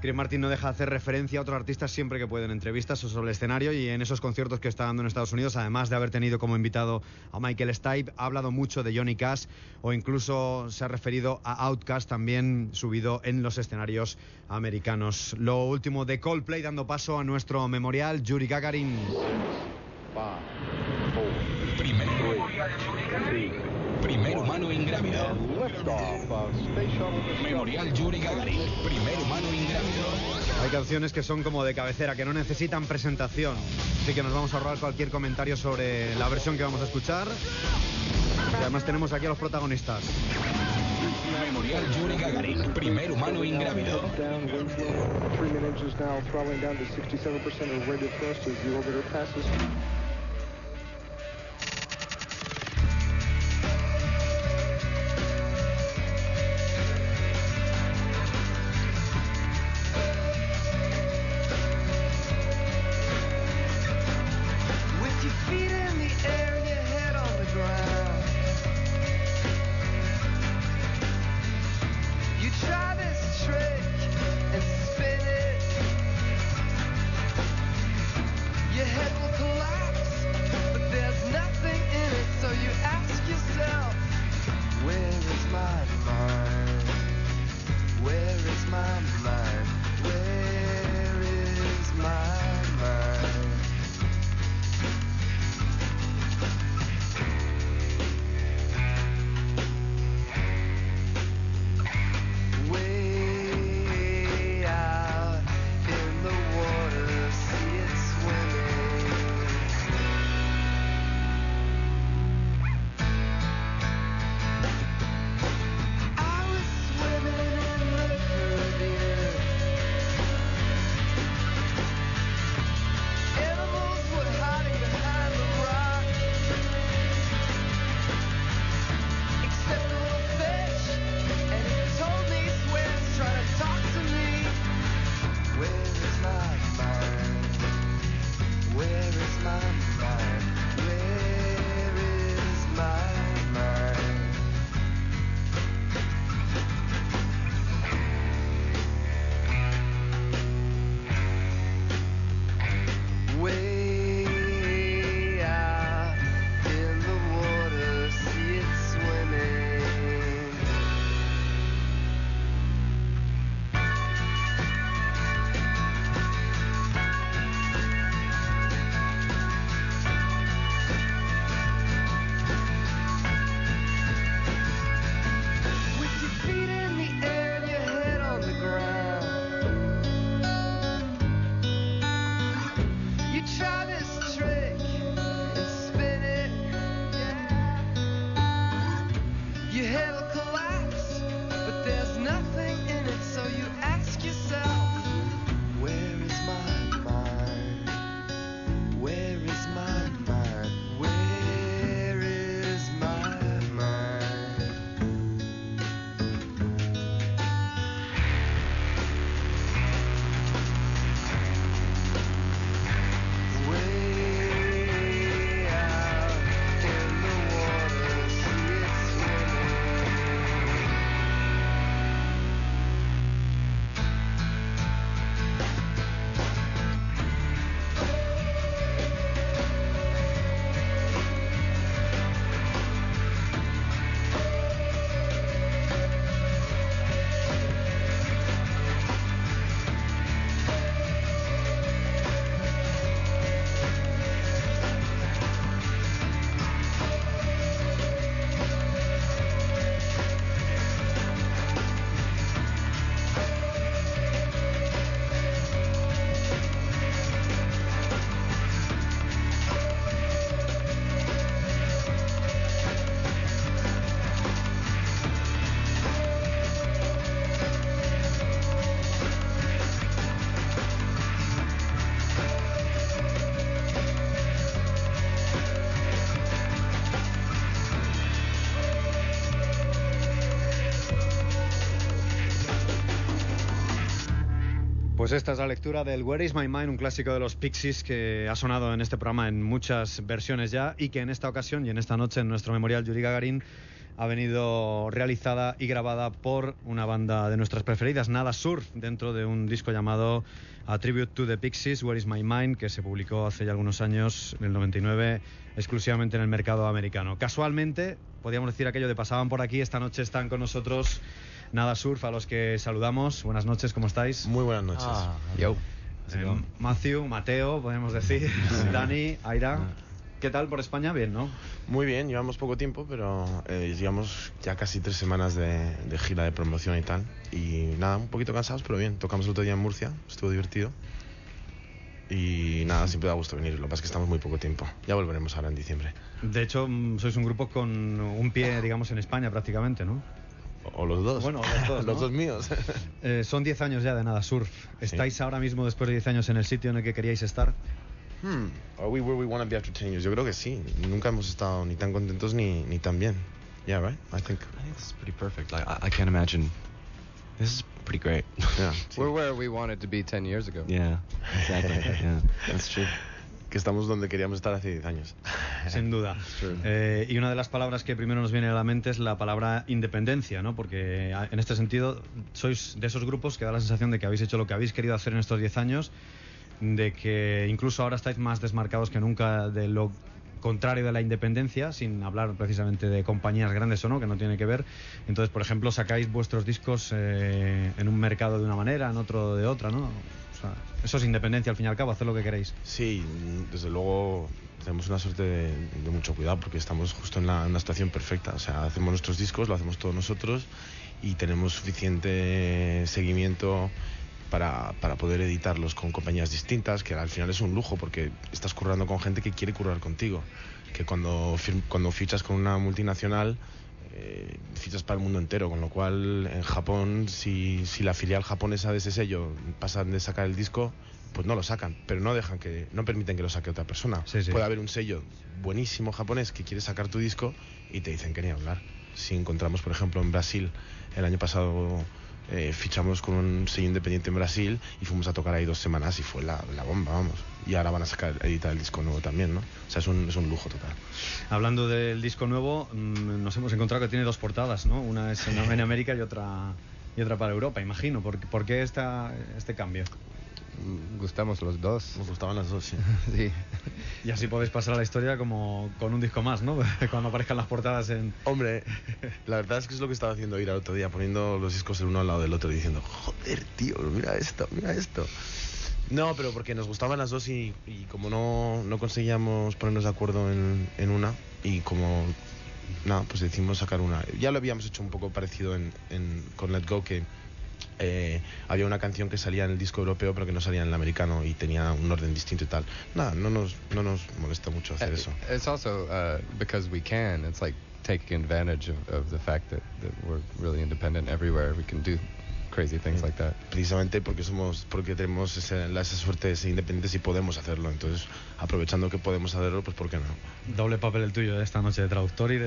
Chris Martin no deja de hacer referencia a otros artistas siempre que puede en entrevistas o sobre el escenario, y en esos conciertos que está dando en Estados Unidos, además de haber tenido como invitado a Michael Stipe, ha hablado mucho de Johnny Cash, o incluso se ha referido a Outkast, también subido en los escenarios americanos. Lo último de Coldplay, dando paso a nuestro memorial Yuri Gagarin. Primer humano ingrávido. Memorial Yuri Gagarin. Primer humano ingrávido. Hay canciones que son como de cabecera, que no necesitan presentación, así que nos vamos a ahorrar cualquier comentario sobre la versión que vamos a escuchar. Y además tenemos aquí a los protagonistas. Memorial Yuri Gagarin. Primer humano ingrávido. Pues esta es la lectura del Where is My Mind, un clásico de los Pixies que ha sonado en este programa en muchas versiones ya, y que en esta ocasión y en esta noche en nuestro memorial Yuri Gagarin ha venido realizada y grabada por una banda de nuestras preferidas, Nada Surf, dentro de un disco llamado A Tribute to the Pixies, Where is My Mind, que se publicó hace ya algunos años, en el 99, exclusivamente en el mercado americano. Casualmente, podríamos decir aquello de pasaban por aquí, esta noche están con nosotros Nada Surf, a los que saludamos. Buenas noches, ¿cómo estáis? Muy buenas noches. Yo. Matthew, Mateo, podemos decir, Dani, Aira. ¿Qué tal por España? Bien, ¿no? Muy bien, llevamos poco tiempo, pero llevamos ya casi 3 semanas de gira de promoción y tal. Y nada, un poquito cansados, pero bien. Tocamos el otro día en Murcia, estuvo divertido. Y nada, siempre da gusto venir. Lo que pasa es que estamos muy poco tiempo. Ya volveremos ahora en diciembre. De hecho, sois un grupo con un pie, digamos, en España prácticamente, ¿no? O los dos. Bueno, los dos, ¿no? Los dos míos. Son 10 años ya de Nada Surf. ¿Estáis ahora mismo, después de 10 años, en el sitio en el que queríais estar? Are we where we want to be after 10 years? Yo creo que sí. Nunca hemos estado ni tan contentos ni tan bien. Yeah, right? I think this is pretty perfect. Like, I can't imagine. This is pretty great. Yeah. We're where we wanted to be 10 years ago. Yeah, exactly. Yeah, that's true. Que estamos donde queríamos estar hace 10 años. Sin duda. Y una de las palabras que primero nos viene a la mente es la palabra independencia, ¿no? Porque en este sentido sois de esos grupos que da la sensación de que habéis hecho lo que habéis querido hacer en estos 10 años, de que incluso ahora estáis más desmarcados que nunca de lo contrario de la independencia, sin hablar precisamente de compañías grandes o no, que no tiene que ver. Entonces, por ejemplo, sacáis vuestros discos en un mercado de una manera, en otro de otra, ¿no? O sea, eso es independencia al fin y al cabo, hacer lo que queréis. Sí, desde luego tenemos una suerte de mucho cuidado porque estamos justo en una situación perfecta. O sea, hacemos nuestros discos, lo hacemos todos nosotros y tenemos suficiente seguimiento para poder editarlos con compañías distintas, que al final es un lujo porque estás currando con gente que quiere currar contigo, que cuando fichas con una multinacional fichas para el mundo entero, con lo cual en Japón si la filial japonesa de ese sello pasan de sacar el disco, pues no lo sacan, pero no permiten que lo saque otra persona. Sí. Puede haber un sello buenísimo japonés que quiere sacar tu disco y te dicen que ni hablar. Si encontramos, por ejemplo, en Brasil el año pasado fichamos con un sello independiente en Brasil y fuimos a tocar ahí 2 semanas y fue la bomba, vamos. Y ahora van a editar el disco nuevo también, ¿no? O sea, es un lujo total. Hablando del disco nuevo, nos hemos encontrado que tiene 2 portadas, ¿no? Una es en América y otra para Europa, imagino. ¿Por qué este cambio? Gustamos los dos. Nos gustaban las dos, sí. Sí. Y así podéis pasar a la historia como con un disco más, ¿no? Cuando aparezcan las portadas en... Hombre, la verdad es que es lo que estaba haciendo ir al otro día, poniendo los discos el uno al lado del otro, diciendo, joder, tío, mira esto. No, pero porque nos gustaban las dos y como no conseguíamos ponernos de acuerdo en una, y como nada, pues decidimos sacar una. Ya lo habíamos hecho un poco parecido con Let Go, que había una canción que salía en el disco europeo pero que no salía en el americano y tenía un orden distinto y tal. Nada, no nos molesta mucho hacer eso. It's also because we can. It's like taking advantage of the fact that we're really independent everywhere. We can do crazy things like that. Precisamente porque tenemos esa suerte de ser independientes y podemos hacerlo. Entonces, aprovechando que podemos hacerlo, pues ¿por qué no? Doble papel el tuyo de esta noche, de traductor y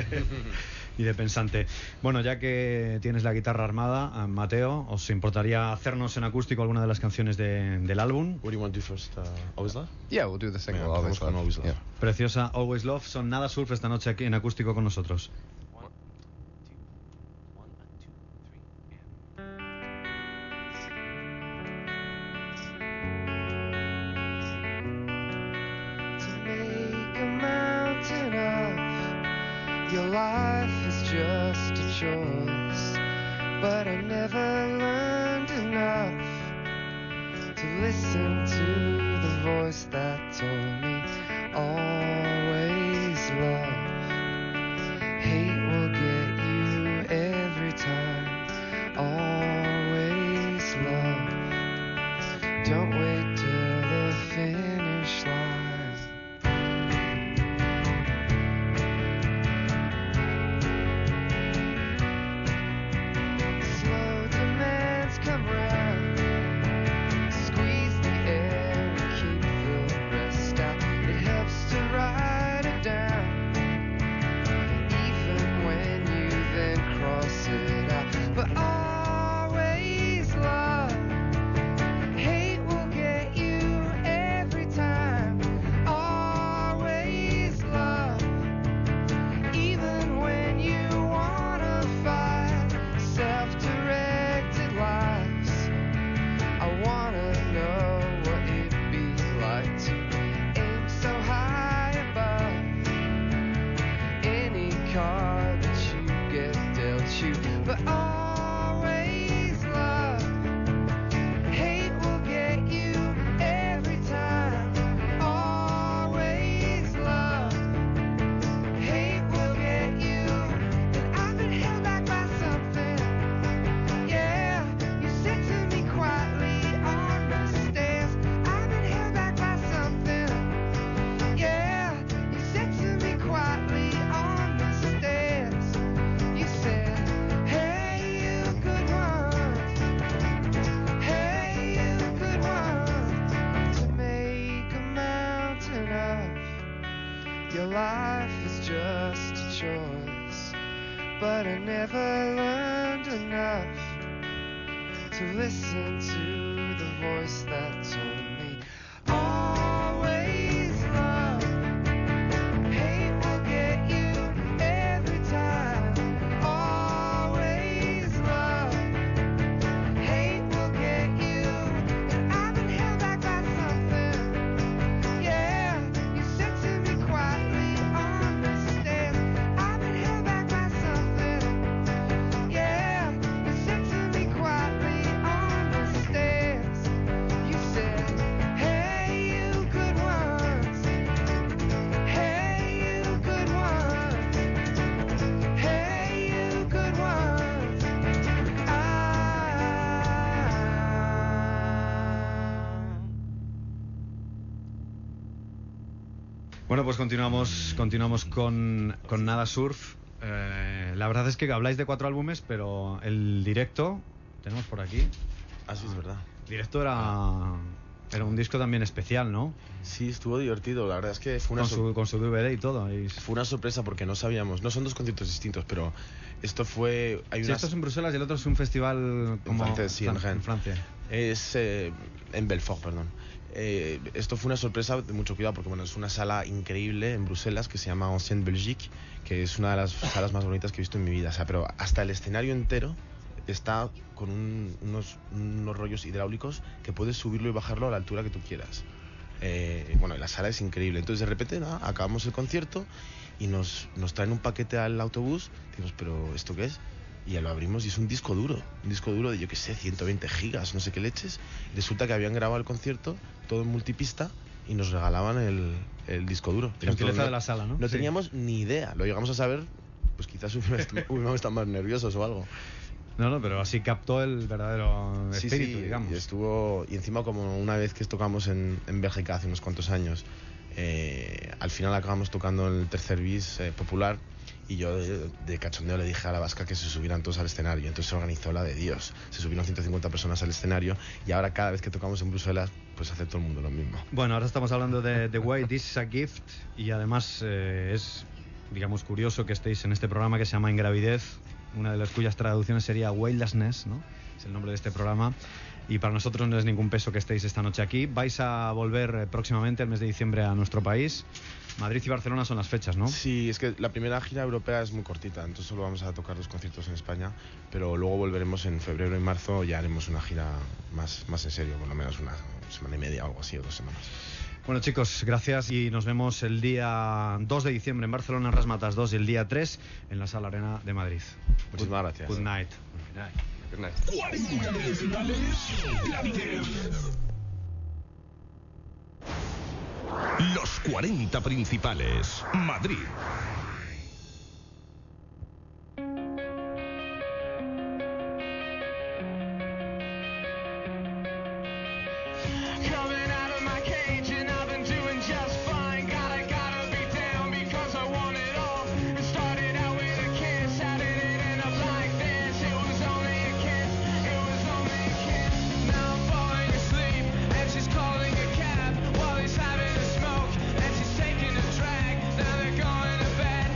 de pensante. Bueno, ya que tienes la guitarra armada, Mateo, ¿os importaría hacernos en acústico alguna de las canciones del álbum? What do you want to do first? Always Love? Yeah, we'll do the single Venga, Always Love. Always Love. Yeah. Preciosa Always Love. Son Nada Surf esta noche aquí en acústico con nosotros. Your life is just a choice, but I never learned enough to listen to the voice that told me always love. Hate will get you every time. Always love. Don't wait till the finish line. Come round, squeeze the air and keep the rest out. your life is just a choice. But I never learned enough to listen to the voice that told me always love. Hate will get you every time. Always love. Hate will get you. And I've been held back by something. Yeah, you said to me quietly on the stairs. I've been held back by something. Yeah, you said to me quietly on the stairs. You said, hey, you good ones. Hey, you good ones. Hey, you good ones. Bueno, pues continuamos con Nada Surf. La verdad es que habláis de 4 álbumes, pero el directo, tenemos por aquí, Así es verdad. el directo era un disco también especial, ¿no? Sí, estuvo divertido. La verdad es que fue Con su DVD y todo. fue una sorpresa porque no sabíamos. No son dos conciertos distintos, pero esto fue... Sí, esto es en Bruselas y el otro es un festival como francés, sí, en en Francia. Es en Belfort, perdón. Esto fue una sorpresa de mucho cuidado porque bueno, es una sala increíble en Bruselas que se llama Ancienne Belgique, que es una de las salas más bonitas que he visto en mi vida. O sea, pero hasta el escenario entero está con unos rollos hidráulicos que puedes subirlo y bajarlo a la altura que tú quieras. Bueno, la sala es increíble. Entonces de repente nada, acabamos el concierto y nos traen un paquete al autobús. Decimos, ¿pero esto qué es? Y ya lo abrimos y es un disco duro de, yo qué sé, 120 gigas, no sé qué leches. Y resulta que habían grabado el concierto todo en multipista y nos regalaban el disco duro. Gentileza de la sala, ¿no? No Sí. teníamos ni idea. Lo llegamos a saber, pues quizás hubiéramos estado más nerviosos o algo. No, pero así captó el verdadero espíritu, digamos. Y encima como una vez que tocamos en Bélgica hace unos cuantos años, al final acabamos tocando en el tercer bis popular y yo de cachondeo le dije a la vasca que se subieran todos al escenario. Entonces se organizó la de Dios. Se subieron 150 personas al escenario y ahora cada vez que tocamos en Bruselas pues hace todo el mundo lo mismo. Bueno, ahora estamos hablando de The Way This is a Gift y además es, digamos, curioso que estéis en este programa que se llama Ingravidez, una de las cuyas traducciones sería Weightlessness, ¿no? Es el nombre de este programa. Y para nosotros no es ningún peso que estéis esta noche aquí. Vais a volver próximamente, el mes de diciembre, a nuestro país. Madrid y Barcelona son las fechas, ¿no? Sí, es que la primera gira europea es muy cortita, entonces solo vamos a tocar 2 conciertos en España, pero luego volveremos en febrero y marzo, ya haremos una gira más en serio, por lo menos una semana y media o algo así, o 2 semanas. Bueno, chicos, gracias y nos vemos el día 2 de diciembre en Barcelona, en Rasmatas 2, y el día 3 en la Sala Arena de Madrid. Muchísimas gracias. Good night. Good night. 40 principales Ingravidez. Los 40 principales. Madrid. Coming out of my cage and I've been doing just fine. Gotta be down because I want it all. It started out with a kiss, how did it end up like this? It was only a kiss, it was only a kiss. Now I'm falling asleep and she's calling a cab while he's having a smoke and she's taking a drag. Now they're going to bed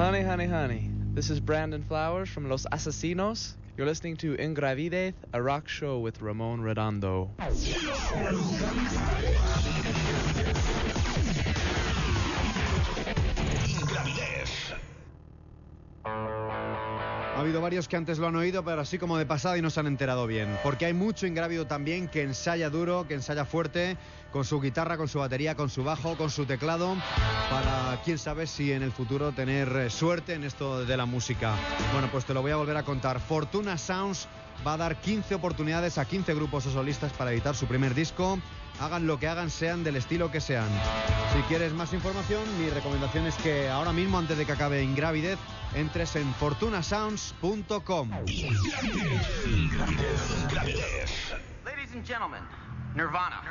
Honey, honey, honey. This is Brandon Flowers from Los Asesinos. You're listening to Ingravidez, a rock show with Ramon Redondo. Ha habido varios que antes lo han oído, pero así como de pasada y no se han enterado bien. Porque hay mucho ingrávido también que ensaya duro, que ensaya fuerte, con su guitarra, con su batería, con su bajo, con su teclado, para quién sabe si en el futuro tener suerte en esto de la música. Bueno, pues te lo voy a volver a contar. Fortuna Sounds va a dar 15 oportunidades a 15 grupos o solistas para editar su primer disco. Hagan lo que hagan, sean del estilo que sean. Si quieres más información, mi recomendación es que ahora mismo, antes de que acabe Ingravidez, entres en fortunasounds.com. Ladies and gentlemen, Nirvana.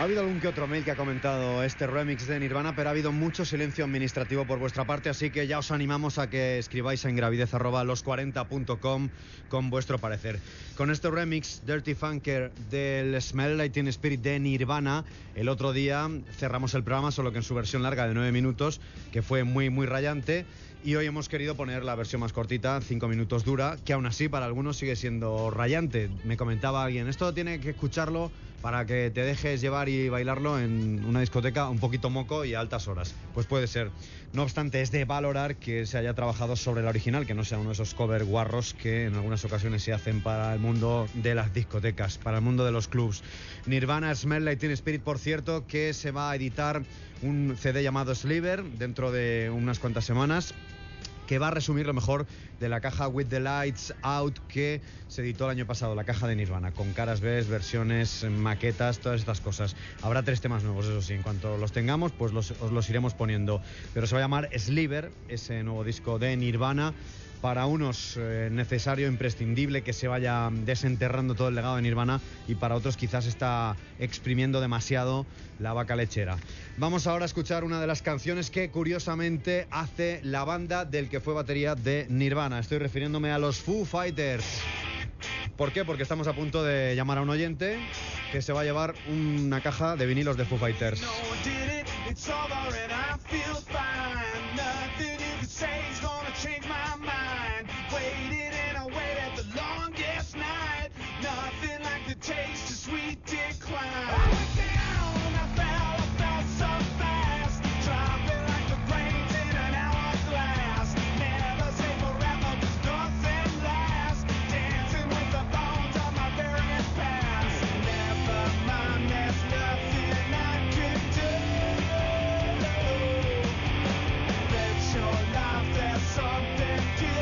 Ha habido algún que otro mail que ha comentado este remix de Nirvana, pero ha habido mucho silencio administrativo por vuestra parte, así que ya os animamos a que escribáis a ingravidez@los40.com con vuestro parecer. Con este remix, Dirty Funker del Smell Like Teen Spirit de Nirvana, el otro día cerramos el programa, solo que en su versión larga de 9 minutos, que fue muy, muy rayante. Y hoy hemos querido poner la versión más cortita, 5 minutos dura, que aún así para algunos sigue siendo rayante. Me comentaba alguien, esto tiene que escucharlo para que te dejes llevar y bailarlo en una discoteca un poquito moco y a altas horas. Pues puede ser. No obstante, es de valorar que se haya trabajado sobre la original, que no sea uno de esos cover guarros que en algunas ocasiones se hacen para el mundo de las discotecas, para el mundo de los clubs. Nirvana, Smell Like Teen Spirit, por cierto, que se va a editar un CD llamado Sliver dentro de unas cuantas semanas, que va a resumir lo mejor de la caja With the Lights Out que se editó el año pasado, la caja de Nirvana, con caras B, versiones, maquetas, todas estas cosas. Habrá 3 temas nuevos, eso sí, en cuanto los tengamos, pues os los iremos poniendo. Pero se va a llamar Sliver, ese nuevo disco de Nirvana. Para unos necesario, imprescindible que se vaya desenterrando todo el legado de Nirvana, y para otros quizás está exprimiendo demasiado la vaca lechera. Vamos ahora a escuchar una de las canciones que curiosamente hace la banda del que fue batería de Nirvana. Estoy refiriéndome a los Foo Fighters. ¿Por qué? Porque estamos a punto de llamar a un oyente que se va a llevar una caja de vinilos de Foo Fighters. Something to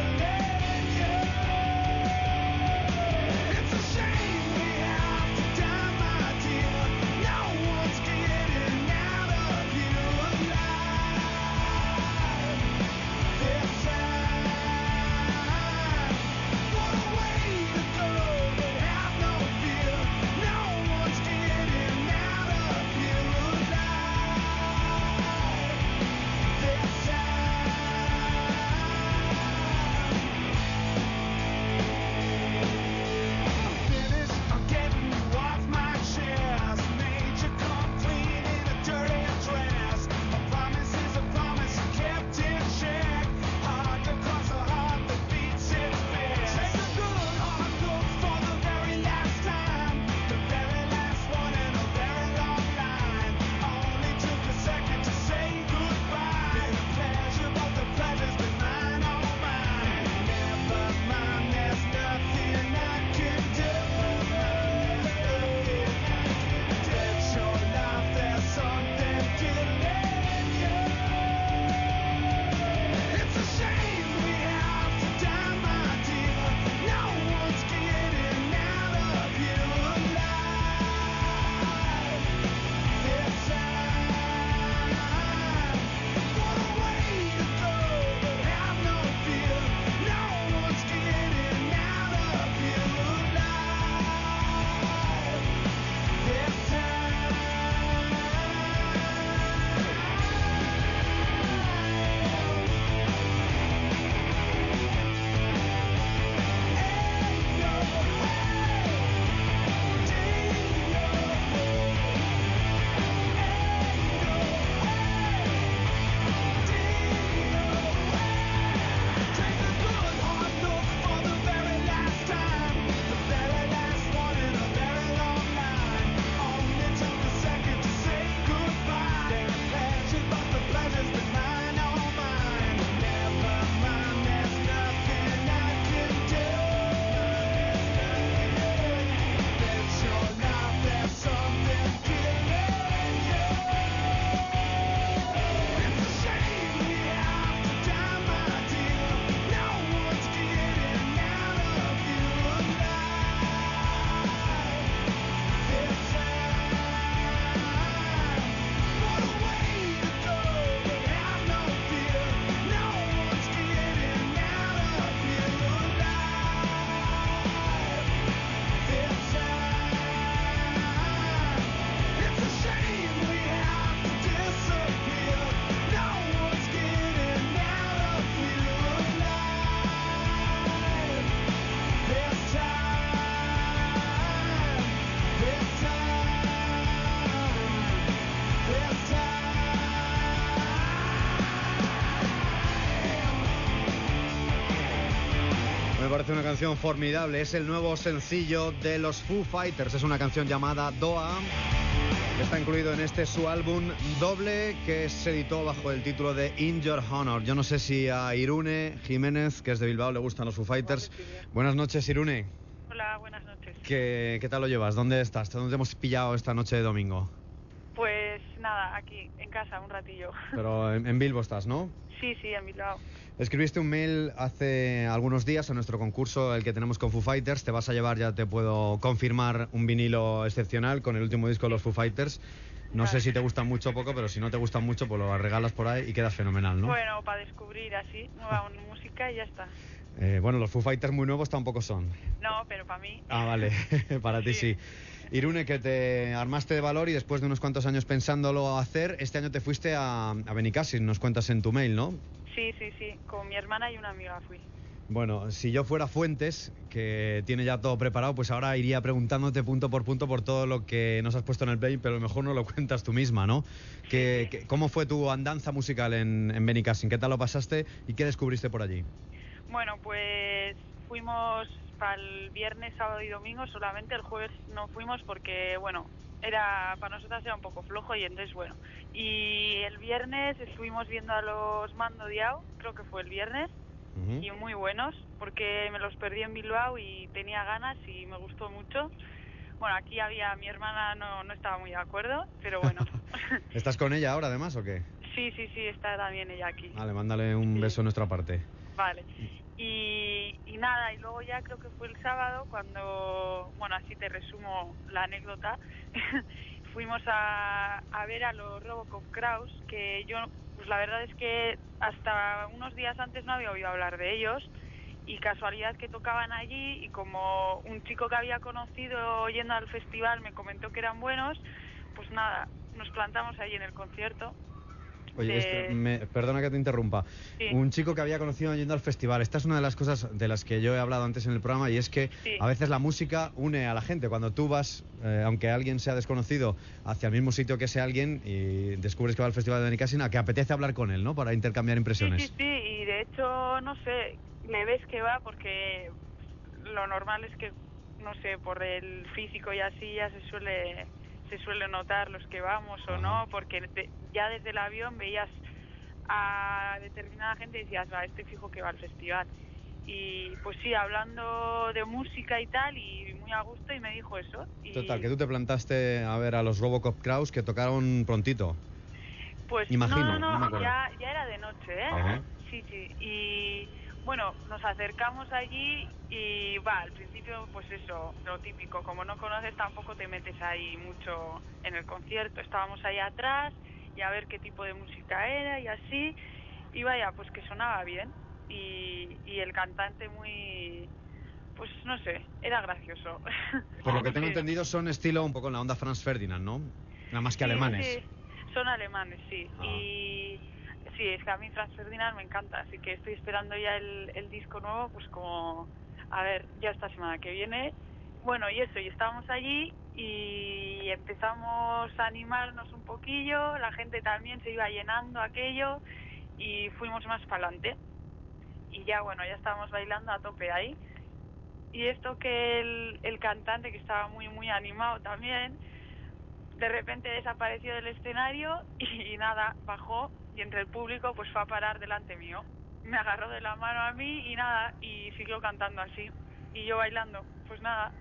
parece una canción formidable. Es el nuevo sencillo de los Foo Fighters. Es una canción llamada Doa. Está incluido en este su álbum doble que se editó bajo el título de In Your Honor. Yo no sé si a Irune Jiménez, que es de Bilbao, le gustan los Foo Fighters. Buenas noches, Irune. Hola, buenas noches. ¿Qué tal lo llevas? ¿Dónde estás? ¿Dónde te hemos pillado esta noche de domingo? Pues nada, aquí, en casa, un ratillo. Pero en Bilbo estás, ¿no? Sí, en Bilbao. Escribiste un mail hace algunos días a nuestro concurso, el que tenemos con Foo Fighters. Te vas a llevar, ya te puedo confirmar, un vinilo excepcional con el último disco de los Foo Fighters. No sé si te gustan mucho o poco, pero si no te gustan mucho, pues lo regalas por ahí y quedas fenomenal, ¿no? Bueno, para descubrir así, nueva música y ya está. Bueno, los Foo Fighters muy nuevos tampoco son. No, pero para mí. Ah, vale, para ti sí. Irune, que te armaste de valor y después de unos cuantos años pensándolo hacer, este año te fuiste a Benicàssim, nos cuentas en tu mail, ¿no? Sí, con mi hermana y una amiga fui. Bueno, si yo fuera Fuentes, que tiene ya todo preparado, pues ahora iría preguntándote punto por punto por todo lo que nos has puesto en el mail, pero a lo mejor no lo cuentas tú misma, ¿no? ¿Cómo fue tu andanza musical en Benicàssim? ¿Qué tal lo pasaste y qué descubriste por allí? Bueno, pues fuimos para el viernes, sábado y domingo solamente. El jueves no fuimos porque, bueno, para nosotras era un poco flojo y entonces, bueno. Y el viernes estuvimos viendo a los Mando Diao, creo que fue el viernes, y muy buenos, porque me los perdí en Bilbao y tenía ganas y me gustó mucho. Bueno, aquí mi hermana no estaba muy de acuerdo, pero bueno. ¿Estás con ella ahora además o qué? Sí, está también ella aquí. Vale, mándale un beso de nuestra parte. Vale. Y nada, y luego ya creo que fue el sábado cuando, bueno, así te resumo la anécdota, fuimos a ver a los Robocop Kraus, que yo, pues la verdad es que hasta unos días antes no había oído hablar de ellos, y casualidad que tocaban allí, y como un chico que había conocido yendo al festival me comentó que eran buenos, pues nada, nos plantamos ahí en el concierto. Oye, perdona que te interrumpa. Sí. Un chico que había conocido yendo al festival. Esta es una de las cosas de las que yo he hablado antes en el programa, y es que a veces la música une a la gente. Cuando tú vas, aunque alguien sea desconocido, hacia el mismo sitio que ese alguien y descubres que va al festival de Benicàssim, a que apetece hablar con él, ¿no? Para intercambiar impresiones. Sí, y de hecho, no sé, le ves que va porque lo normal es que, no sé, por el físico y así ya se suele notar los que vamos o no, porque ya desde el avión veías a determinada gente y decías, va, este fijo que va al festival. Y pues sí, hablando de música y tal, y muy a gusto, y me dijo eso. Total, que tú te plantaste a ver a los Robocop Kraus, que tocaron prontito. Pues imagino, no me acuerdo. ya era de noche, ¿eh? Ajá. Sí, y bueno, nos acercamos allí y al principio pues eso, lo típico, como no conoces tampoco te metes ahí mucho en el concierto. Estábamos ahí atrás y a ver qué tipo de música era y así, y vaya, pues que sonaba bien y el cantante muy, pues no sé, era gracioso. Por lo que tengo entendido son estilo un poco en la onda Franz Ferdinand, ¿no? Nada más que alemanes. Sí, son alemanes, sí. Y sí, es que a mí Franz Ferdinand me encanta, así que estoy esperando ya el disco nuevo, pues como, a ver, ya esta semana que viene. Bueno, y estábamos allí y empezamos a animarnos un poquillo, la gente también se iba llenando aquello y fuimos más para adelante. Y ya, bueno, ya estábamos bailando a tope ahí. Y esto que el cantante, que estaba muy, muy animado también, de repente desapareció del escenario y nada, bajó y entre el público pues fue a parar delante mío. Me agarró de la mano a mí y nada, y siguió cantando así. Y yo bailando, pues nada.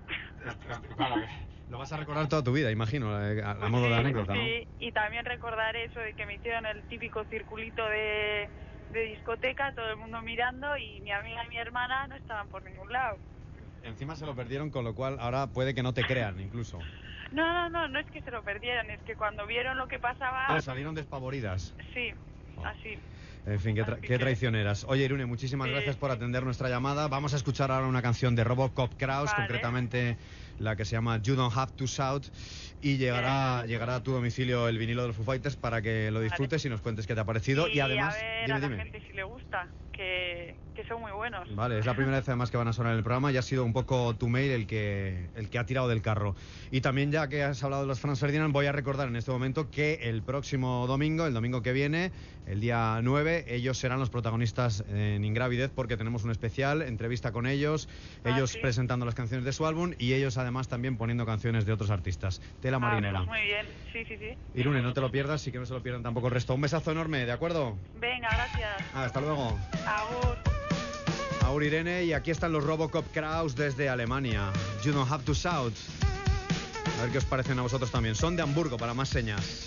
Lo vas a recordar toda tu vida, imagino, a modo de anécdota, ¿no? Sí, y también recordar eso de que me hicieron el típico circulito de discoteca, todo el mundo mirando, y mi amiga y mi hermana no estaban por ningún lado. Encima se lo perdieron, con lo cual ahora puede que no te crean, incluso. No es que se lo perdieran, es que cuando vieron lo que pasaba... salieron despavoridas. Sí, así. En fin, qué traicioneras. Oye, Irune, muchísimas gracias por atender nuestra llamada. Vamos a escuchar ahora una canción de Robocop Kraus, concretamente la que se llama You Don't Have to Shout, y llegará a tu domicilio el vinilo de los Foo Fighters para que lo disfrutes y nos cuentes qué te ha parecido. Y además, a ver a la gente si le gusta, que son muy buenos. Vale, es la primera vez además que van a sonar en el programa y ha sido un poco tu mail el que ha tirado del carro. Y también, ya que has hablado de los Franz Ferdinand, voy a recordar en este momento que el próximo domingo, el domingo que viene, el día 9, ellos serán los protagonistas en Ingravidez, porque tenemos un especial, entrevista con ellos, ellos presentando las canciones de su álbum y ellos además también poniendo canciones de otros artistas. Tela marinera. Pues muy bien, sí. Irune, no te lo pierdas y que no se lo pierdan tampoco el resto. Un besazo enorme, ¿de acuerdo? Venga, gracias. Hasta luego. Agur. Agur, Irene, y aquí están los Robocop Kraus desde Alemania. You Don't Have to Shout. A ver qué os parecen a vosotros también. Son de Hamburgo, para más señas.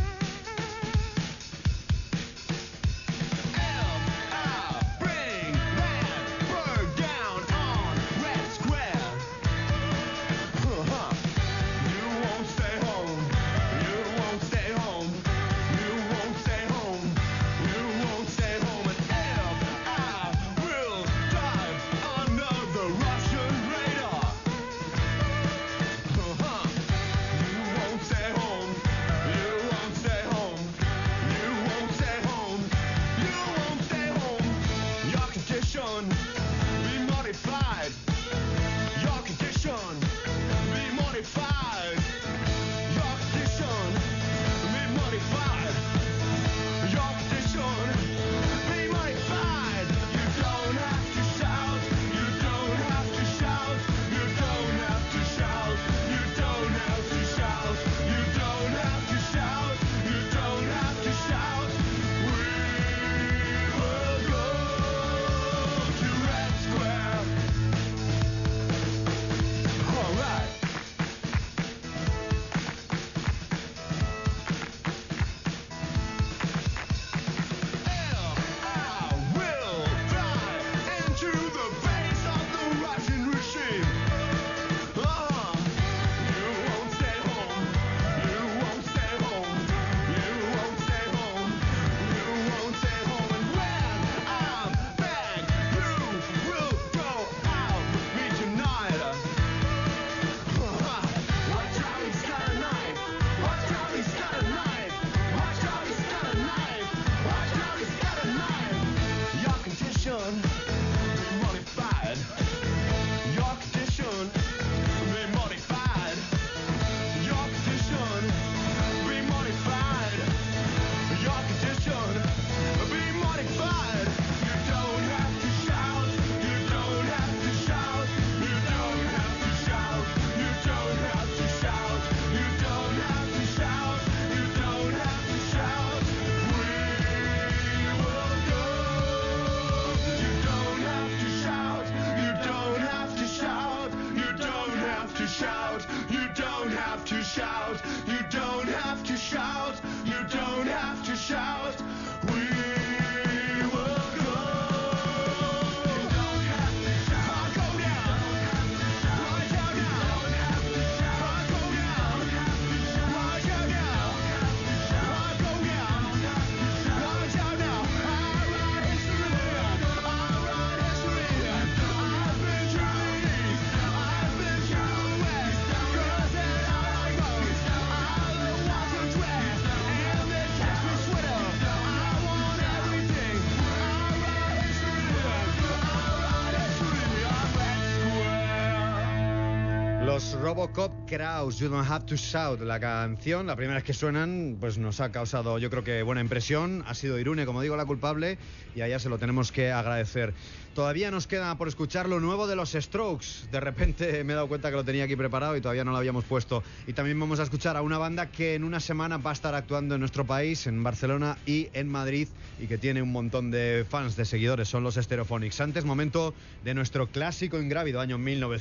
Robocop Kraus, You Don't Have to Shout. La canción, la primera vez que suenan, pues nos ha causado, yo creo que buena impresión. Ha sido Irune, como digo, la culpable, y a ella se lo tenemos que agradecer. Todavía nos queda por escuchar lo nuevo de los Strokes. De repente me he dado cuenta que lo tenía aquí preparado y todavía no lo habíamos puesto. Y también vamos a escuchar a una banda que en una semana va a estar actuando en nuestro país, en Barcelona y en Madrid, y que tiene un montón de fans, de seguidores. Son los Stereophonics. Antes, momento de nuestro clásico ingrávido, año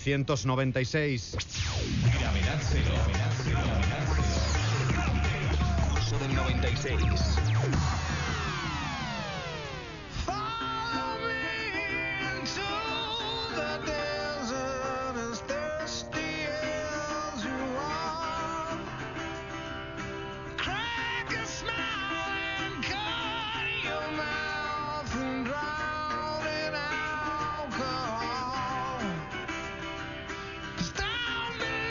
1996. Gravedad cero. Curso del 96. Down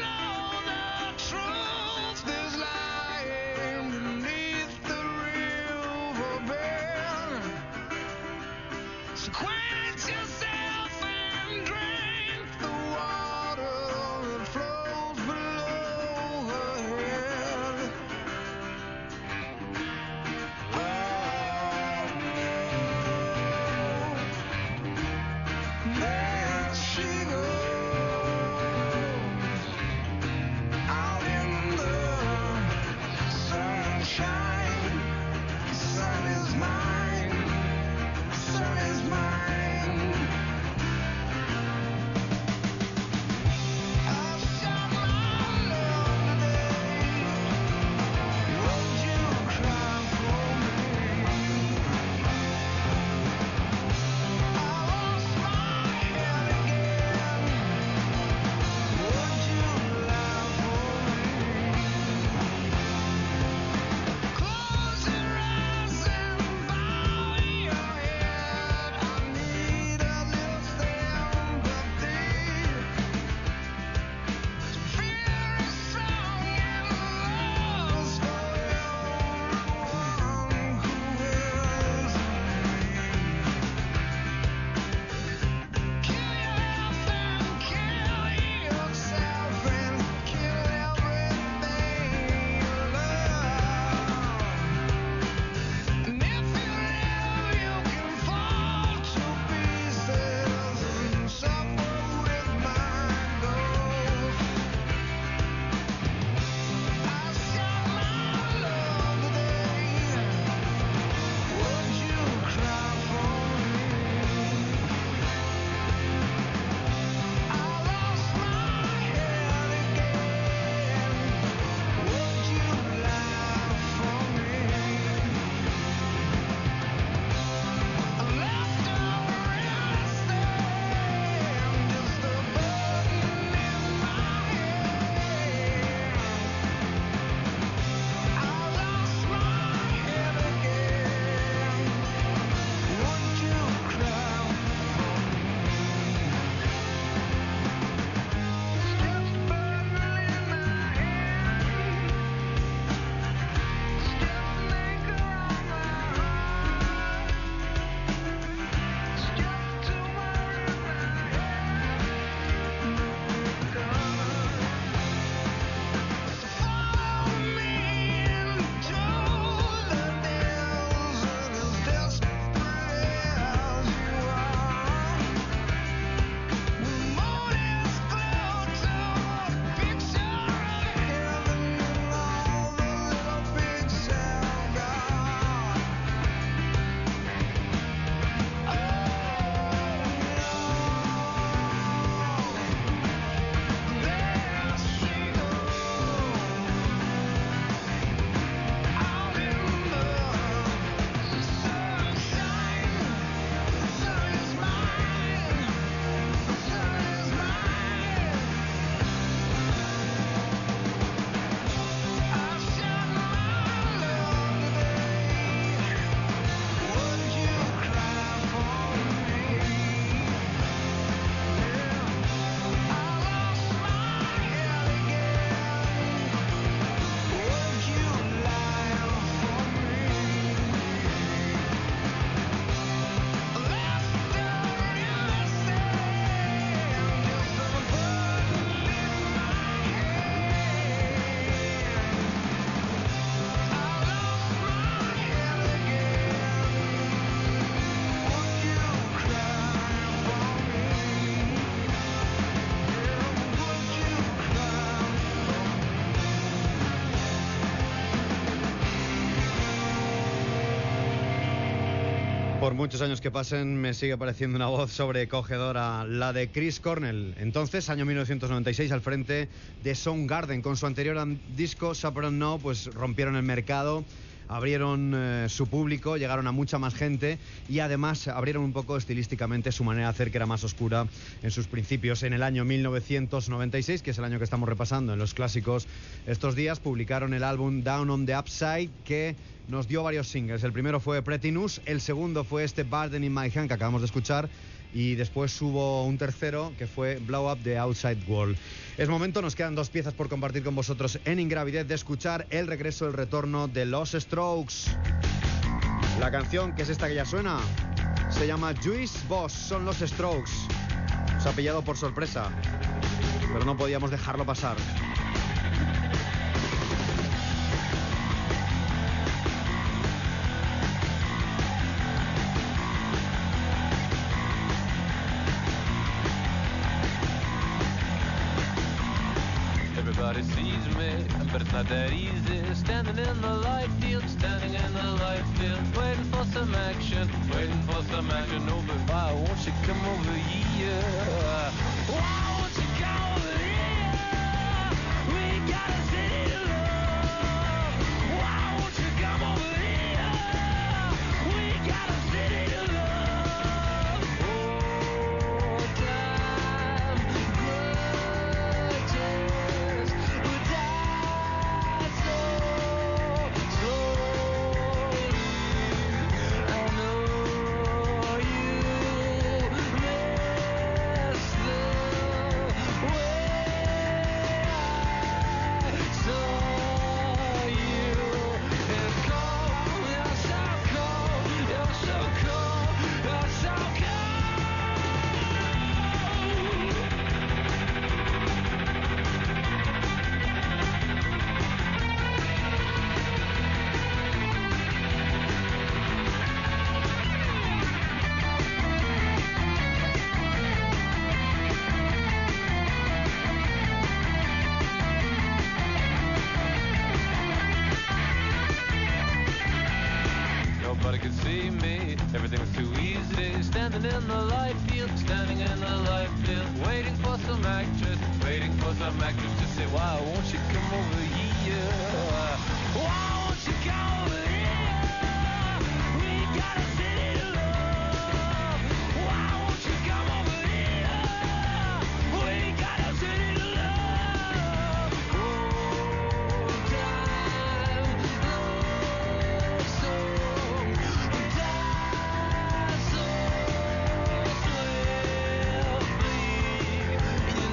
Por muchos años que pasen, me sigue pareciendo una voz sobrecogedora la de Chris Cornell. Entonces, año 1996, al frente de Soundgarden. Con su anterior disco, Chaperone No, pues rompieron el mercado, abrieron su público, llegaron a mucha más gente y además abrieron un poco estilísticamente su manera de hacer, que era más oscura en sus principios. En el año 1996, que es el año que estamos repasando en los clásicos estos días, publicaron el álbum Down on the Upside, que nos dio varios singles. El primero fue Pretty News, el segundo fue este Burden in My Hand que acabamos de escuchar, y después hubo un tercero que fue Blow Up the Outside World. Es momento, nos quedan dos piezas por compartir con vosotros en Ingravidez, de escuchar el regreso, el retorno de los Strokes. La canción, que es esta que ya suena. Se llama Juice Boss, son los Strokes. Se ha pillado por sorpresa, pero no podíamos dejarlo pasar. Everybody sees me, but it's not that easy. Standing in the light field, standing in the light field, waiting for some action, waiting for some action. Oh, but why won't you come over here? Why won't you come over here? We got a city to love. Why won't you come over here? We got a city to love. Oh, time grudges would die so slowly. I know you miss the way I saw you. It's cold, you're so cold, you're so cold, you're so cold. Nobody could see me, everything was too easy. Standing in the light field, standing in the light field, waiting for some actress to say, why won't you come over here? Why won't you come over here? We got a city to love. Why won't you come over here? We got a city to love. Oh, time loves so die so swiftly. You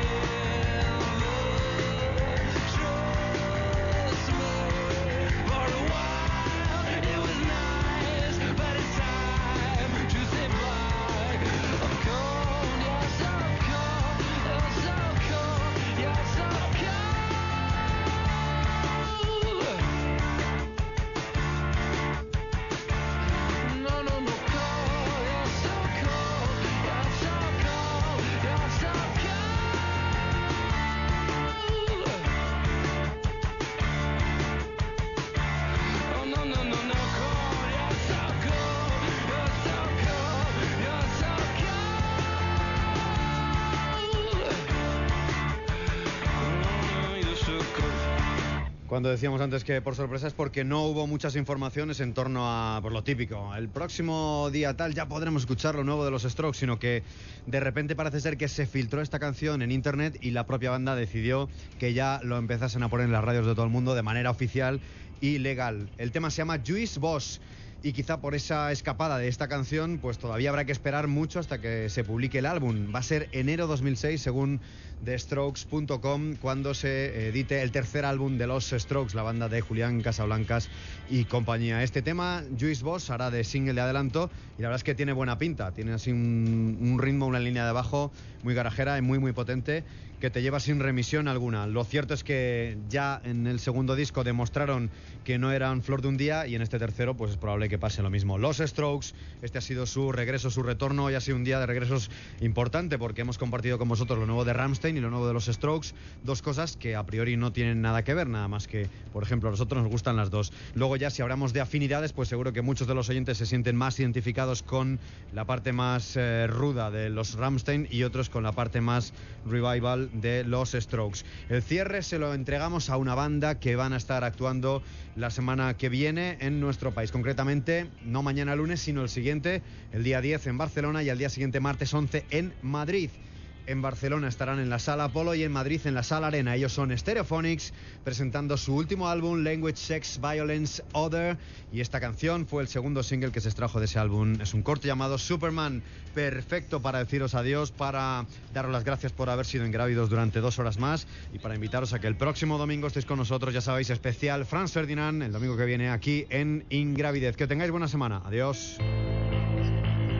never trust me. For a while it was nice, but it's time to say bye. I'm cold, you're so cold, you're so cold, you're so cold. No, no, no, cold, you're so cold, you're so cold, you're so cold. Oh, no, no, no, no, cold, you're so cold, you're so cold, you're so cold. You're so cold. Cuando decíamos antes que por sorpresa es porque no hubo muchas informaciones en torno a por lo típico. El próximo día tal ya podremos escuchar lo nuevo de los Strokes, sino que de repente parece ser que se filtró esta canción en internet y la propia banda decidió que ya lo empezasen a poner en las radios de todo el mundo de manera oficial y legal. El tema se llama Juice Boss. Y quizá por esa escapada de esta canción, pues todavía habrá que esperar mucho hasta que se publique el álbum. Va a ser enero 2006, según TheStrokes.com, cuando se edite el tercer álbum de los Strokes, la banda de Julián Casablancas y compañía. Este tema, Juice Boss, hará de single de adelanto y la verdad es que tiene buena pinta. Tiene así un ritmo, una línea de bajo muy garajera y muy, muy potente, que te lleva sin remisión alguna. Lo cierto es que ya en el segundo disco demostraron que no eran flor de un día y en este tercero pues es probable que pase lo mismo. Los Strokes, este ha sido su regreso, su retorno, y ha sido un día de regresos importante porque hemos compartido con vosotros lo nuevo de Rammstein y lo nuevo de los Strokes, dos cosas que a priori no tienen nada que ver, nada más que, por ejemplo, a nosotros nos gustan las dos. Luego ya si hablamos de afinidades, pues seguro que muchos de los oyentes se sienten más identificados con la parte más ruda de los Rammstein y otros con la parte más revival de los Strokes. El cierre se lo entregamos a una banda que van a estar actuando la semana que viene en nuestro país, concretamente no mañana lunes sino el siguiente, el día 10 en Barcelona y al día siguiente martes 11 en Madrid. En Barcelona estarán en la Sala Apolo y en Madrid en la Sala Arena. Ellos son Stereophonics, presentando su último álbum, Language, Sex, Violence, Other. Y esta canción fue el segundo single que se extrajo de ese álbum. Es un corte llamado Superman, perfecto para deciros adiós, para daros las gracias por haber sido ingrávidos durante 2 horas más y para invitaros a que el próximo domingo estéis con nosotros, ya sabéis, especial Franz Ferdinand, el domingo que viene aquí en Ingravidez. Que tengáis buena semana. Adiós.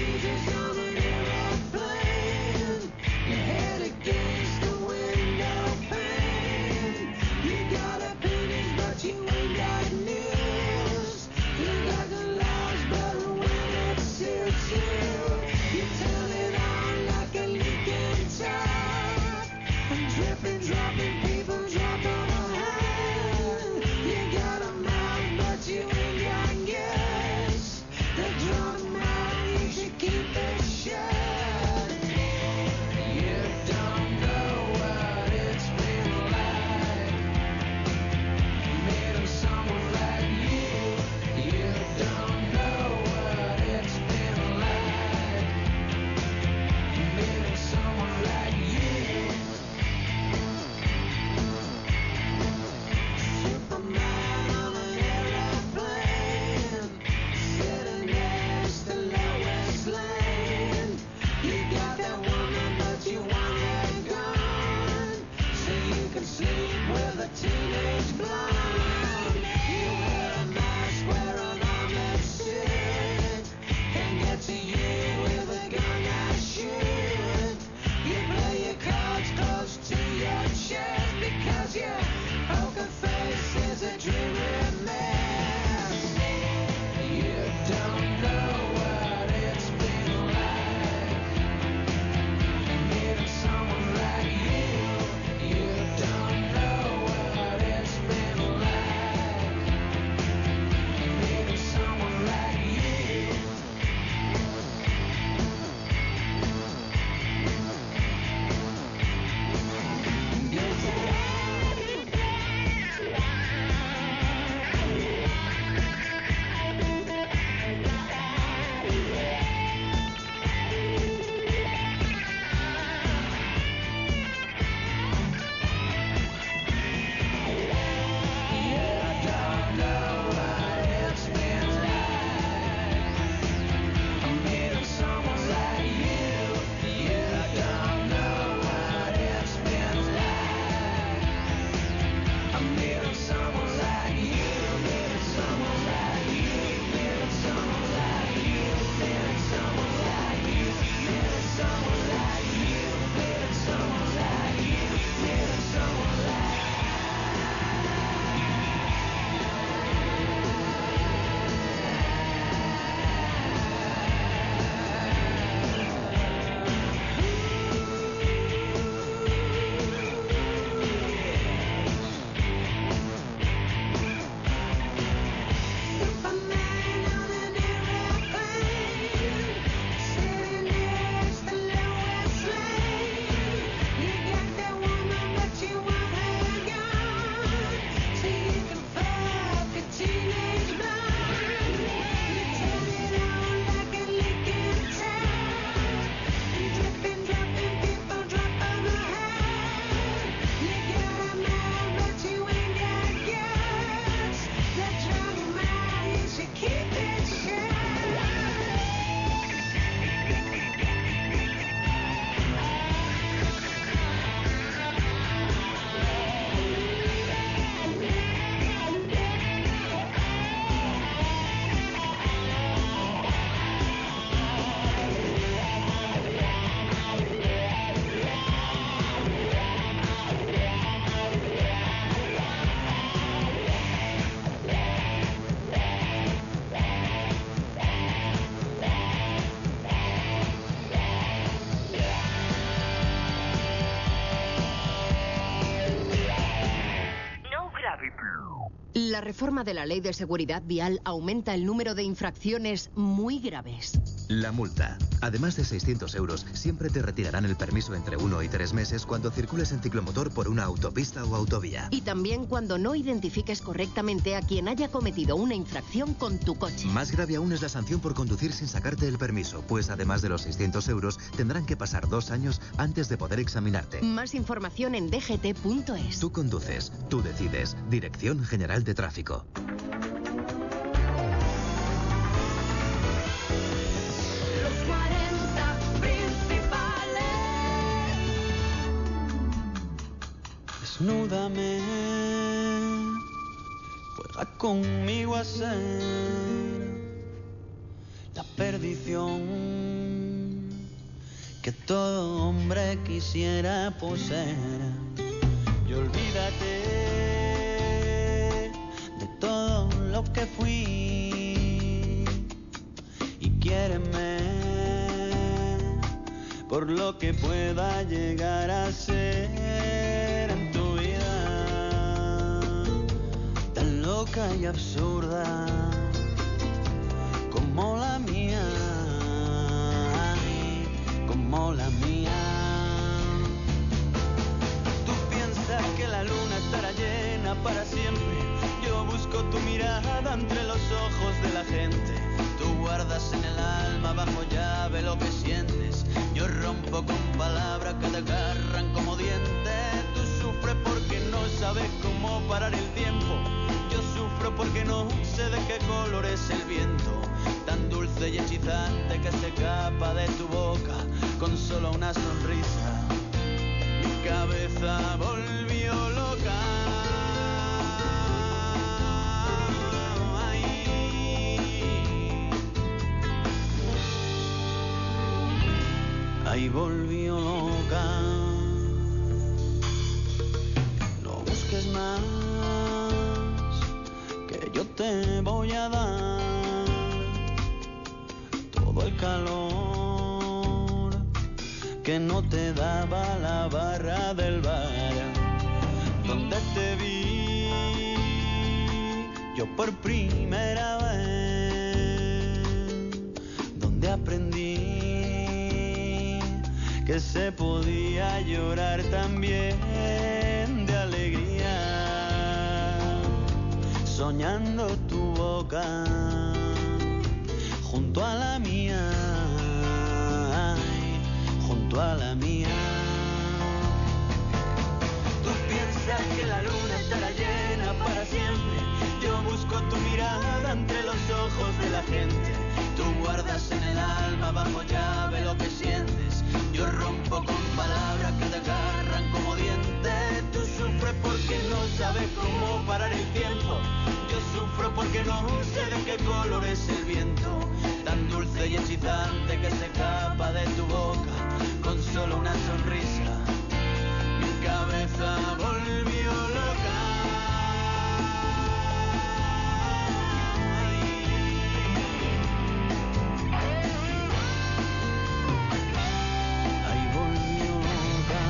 La reforma de la Ley de Seguridad Vial aumenta el número de infracciones muy graves. La multa. Además de 600 euros, siempre te retirarán el permiso entre 1 y 3 meses cuando circules en ciclomotor por una autopista o autovía. Y también cuando no identifiques correctamente a quien haya cometido una infracción con tu coche. Más grave aún es la sanción por conducir sin sacarte el permiso, pues además de los 600 euros, tendrán que pasar 2 años antes de poder examinarte. Más información en dgt.es. Tú conduces, tú decides. Dirección General de Tráfico. Desnúdame, juega conmigo a ser la perdición. que todo hombre quisiera poseer. Y olvídate de todo lo que fui y quiéreme por lo que pueda llegar a ser en tu vida, tan loca y absurda como la mía, como la mía. Tú piensas que la luna estará llena para siempre. Yo busco tu mirada entre los ojos de la gente. Tú guardas en el alma bajo llave lo que sientes. Yo rompo con palabras que te agarran como dientes. Tú sufres porque no sabes cómo parar el tiempo. Yo sufro porque no sé de qué color es el viento, tan dulce y hechizante que se escapa de tu boca con solo una sonrisa. Mi cabeza volvió loca. Ahí volvió loca. No busques más, que yo te voy a dar todo el calor que no te daba la barra del bar donde te vi yo por primera vez, donde aprendí que se podía llorar también de alegría, soñando tu boca junto a la mía, junto a la mía. Tú piensas que la luna estará llena para siempre. Yo busco tu mirada entre los ojos de la gente. Tú guardas en el alma bajo llave lo que sientes. Yo rompo con palabras que te agarran como dientes. Tú sufres porque no sabes cómo parar el tiempo. Yo sufro porque no sé de qué color es el viento, tan dulce y hechizante que se escapa de tu boca con solo una sonrisa. Mi cabeza volvió loca. Ahí volvió loca.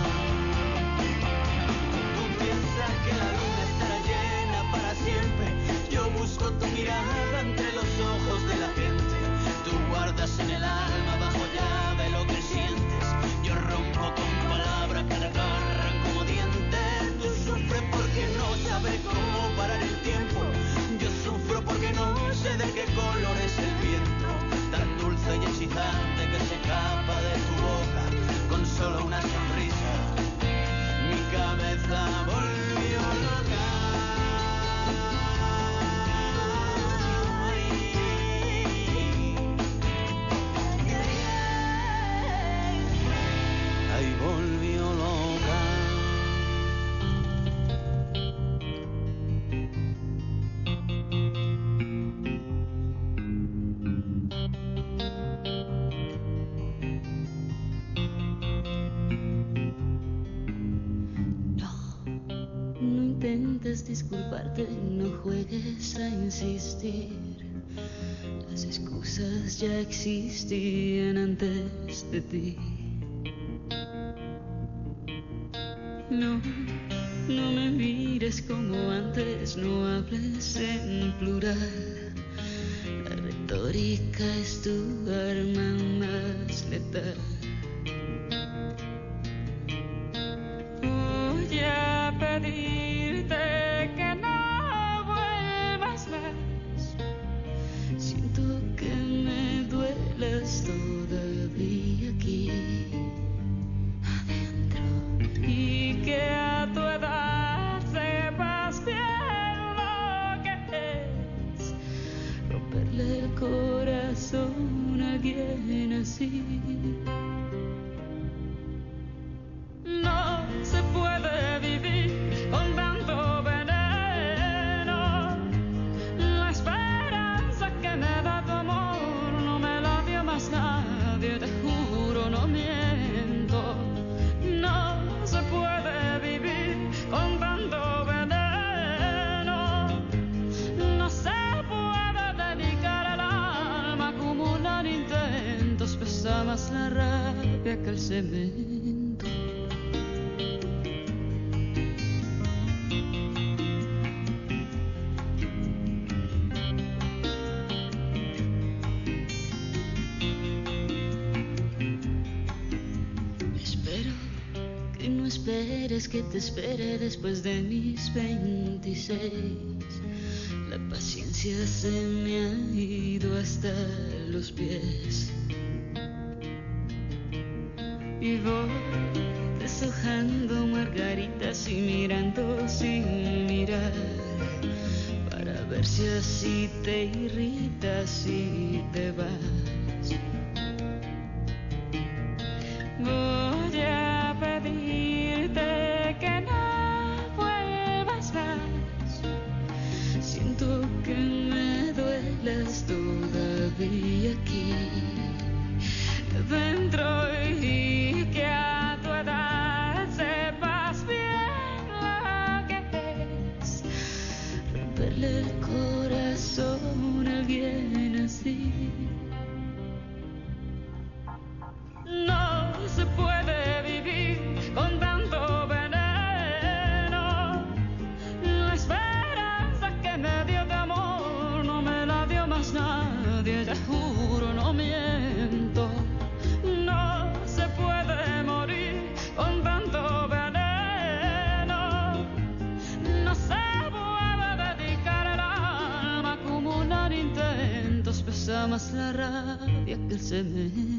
Tú piensas que la luna estará llena para siempre. Yo busco tu mirada entre los ojos de la gente. Tú guardas en el alma bajo llave lo que sientes. Yo rompo con palabras que te agarran como dientes. Tú sufres porque no sabes cómo parar el tiempo. Yo sufro porque no sé de qué color es el viento, tan dulce y hechizante que se escapa de tu boca con solo una sonrisa. Mi cabeza volvió loca. Ahí volvió loca. No intentes disculparte, no juegues a insistir. Las excusas ya existían antes de ti. No, no me mires como antes, no hables en plural. La retórica es tu arma más letal. Voy a pedirte que no vuelvas más. Siento que me dueles todavía aquí adentro, y que a tu edad sepas bien lo que es romperle el corazón a alguien así. No se puede vivir con tanto veneno. La esperanza que me da tu amor no me la dio más nadie, te juro, no miento. que el cemento. Espero que no esperes que te espere después de mis 26. La paciencia se me ha ido hasta los pies. Y voy deshojando margaritas y mirando sin mirar, para ver si así te irritas y te vas. Voy a pedirte que no vuelvas más. Siento que me duelas todavía aquí dentro, y que a tu edad sepas bien lo que es romperle el corazón a alguien así. No se puede vivir con tanto veneno. La esperanza que me dio de amor no me la dio más nadie, te juro, no miento. No se puede morir con tanto veneno. No se puede dedicar el alma a acumular intentos. Pesa más la rabia que el cemento.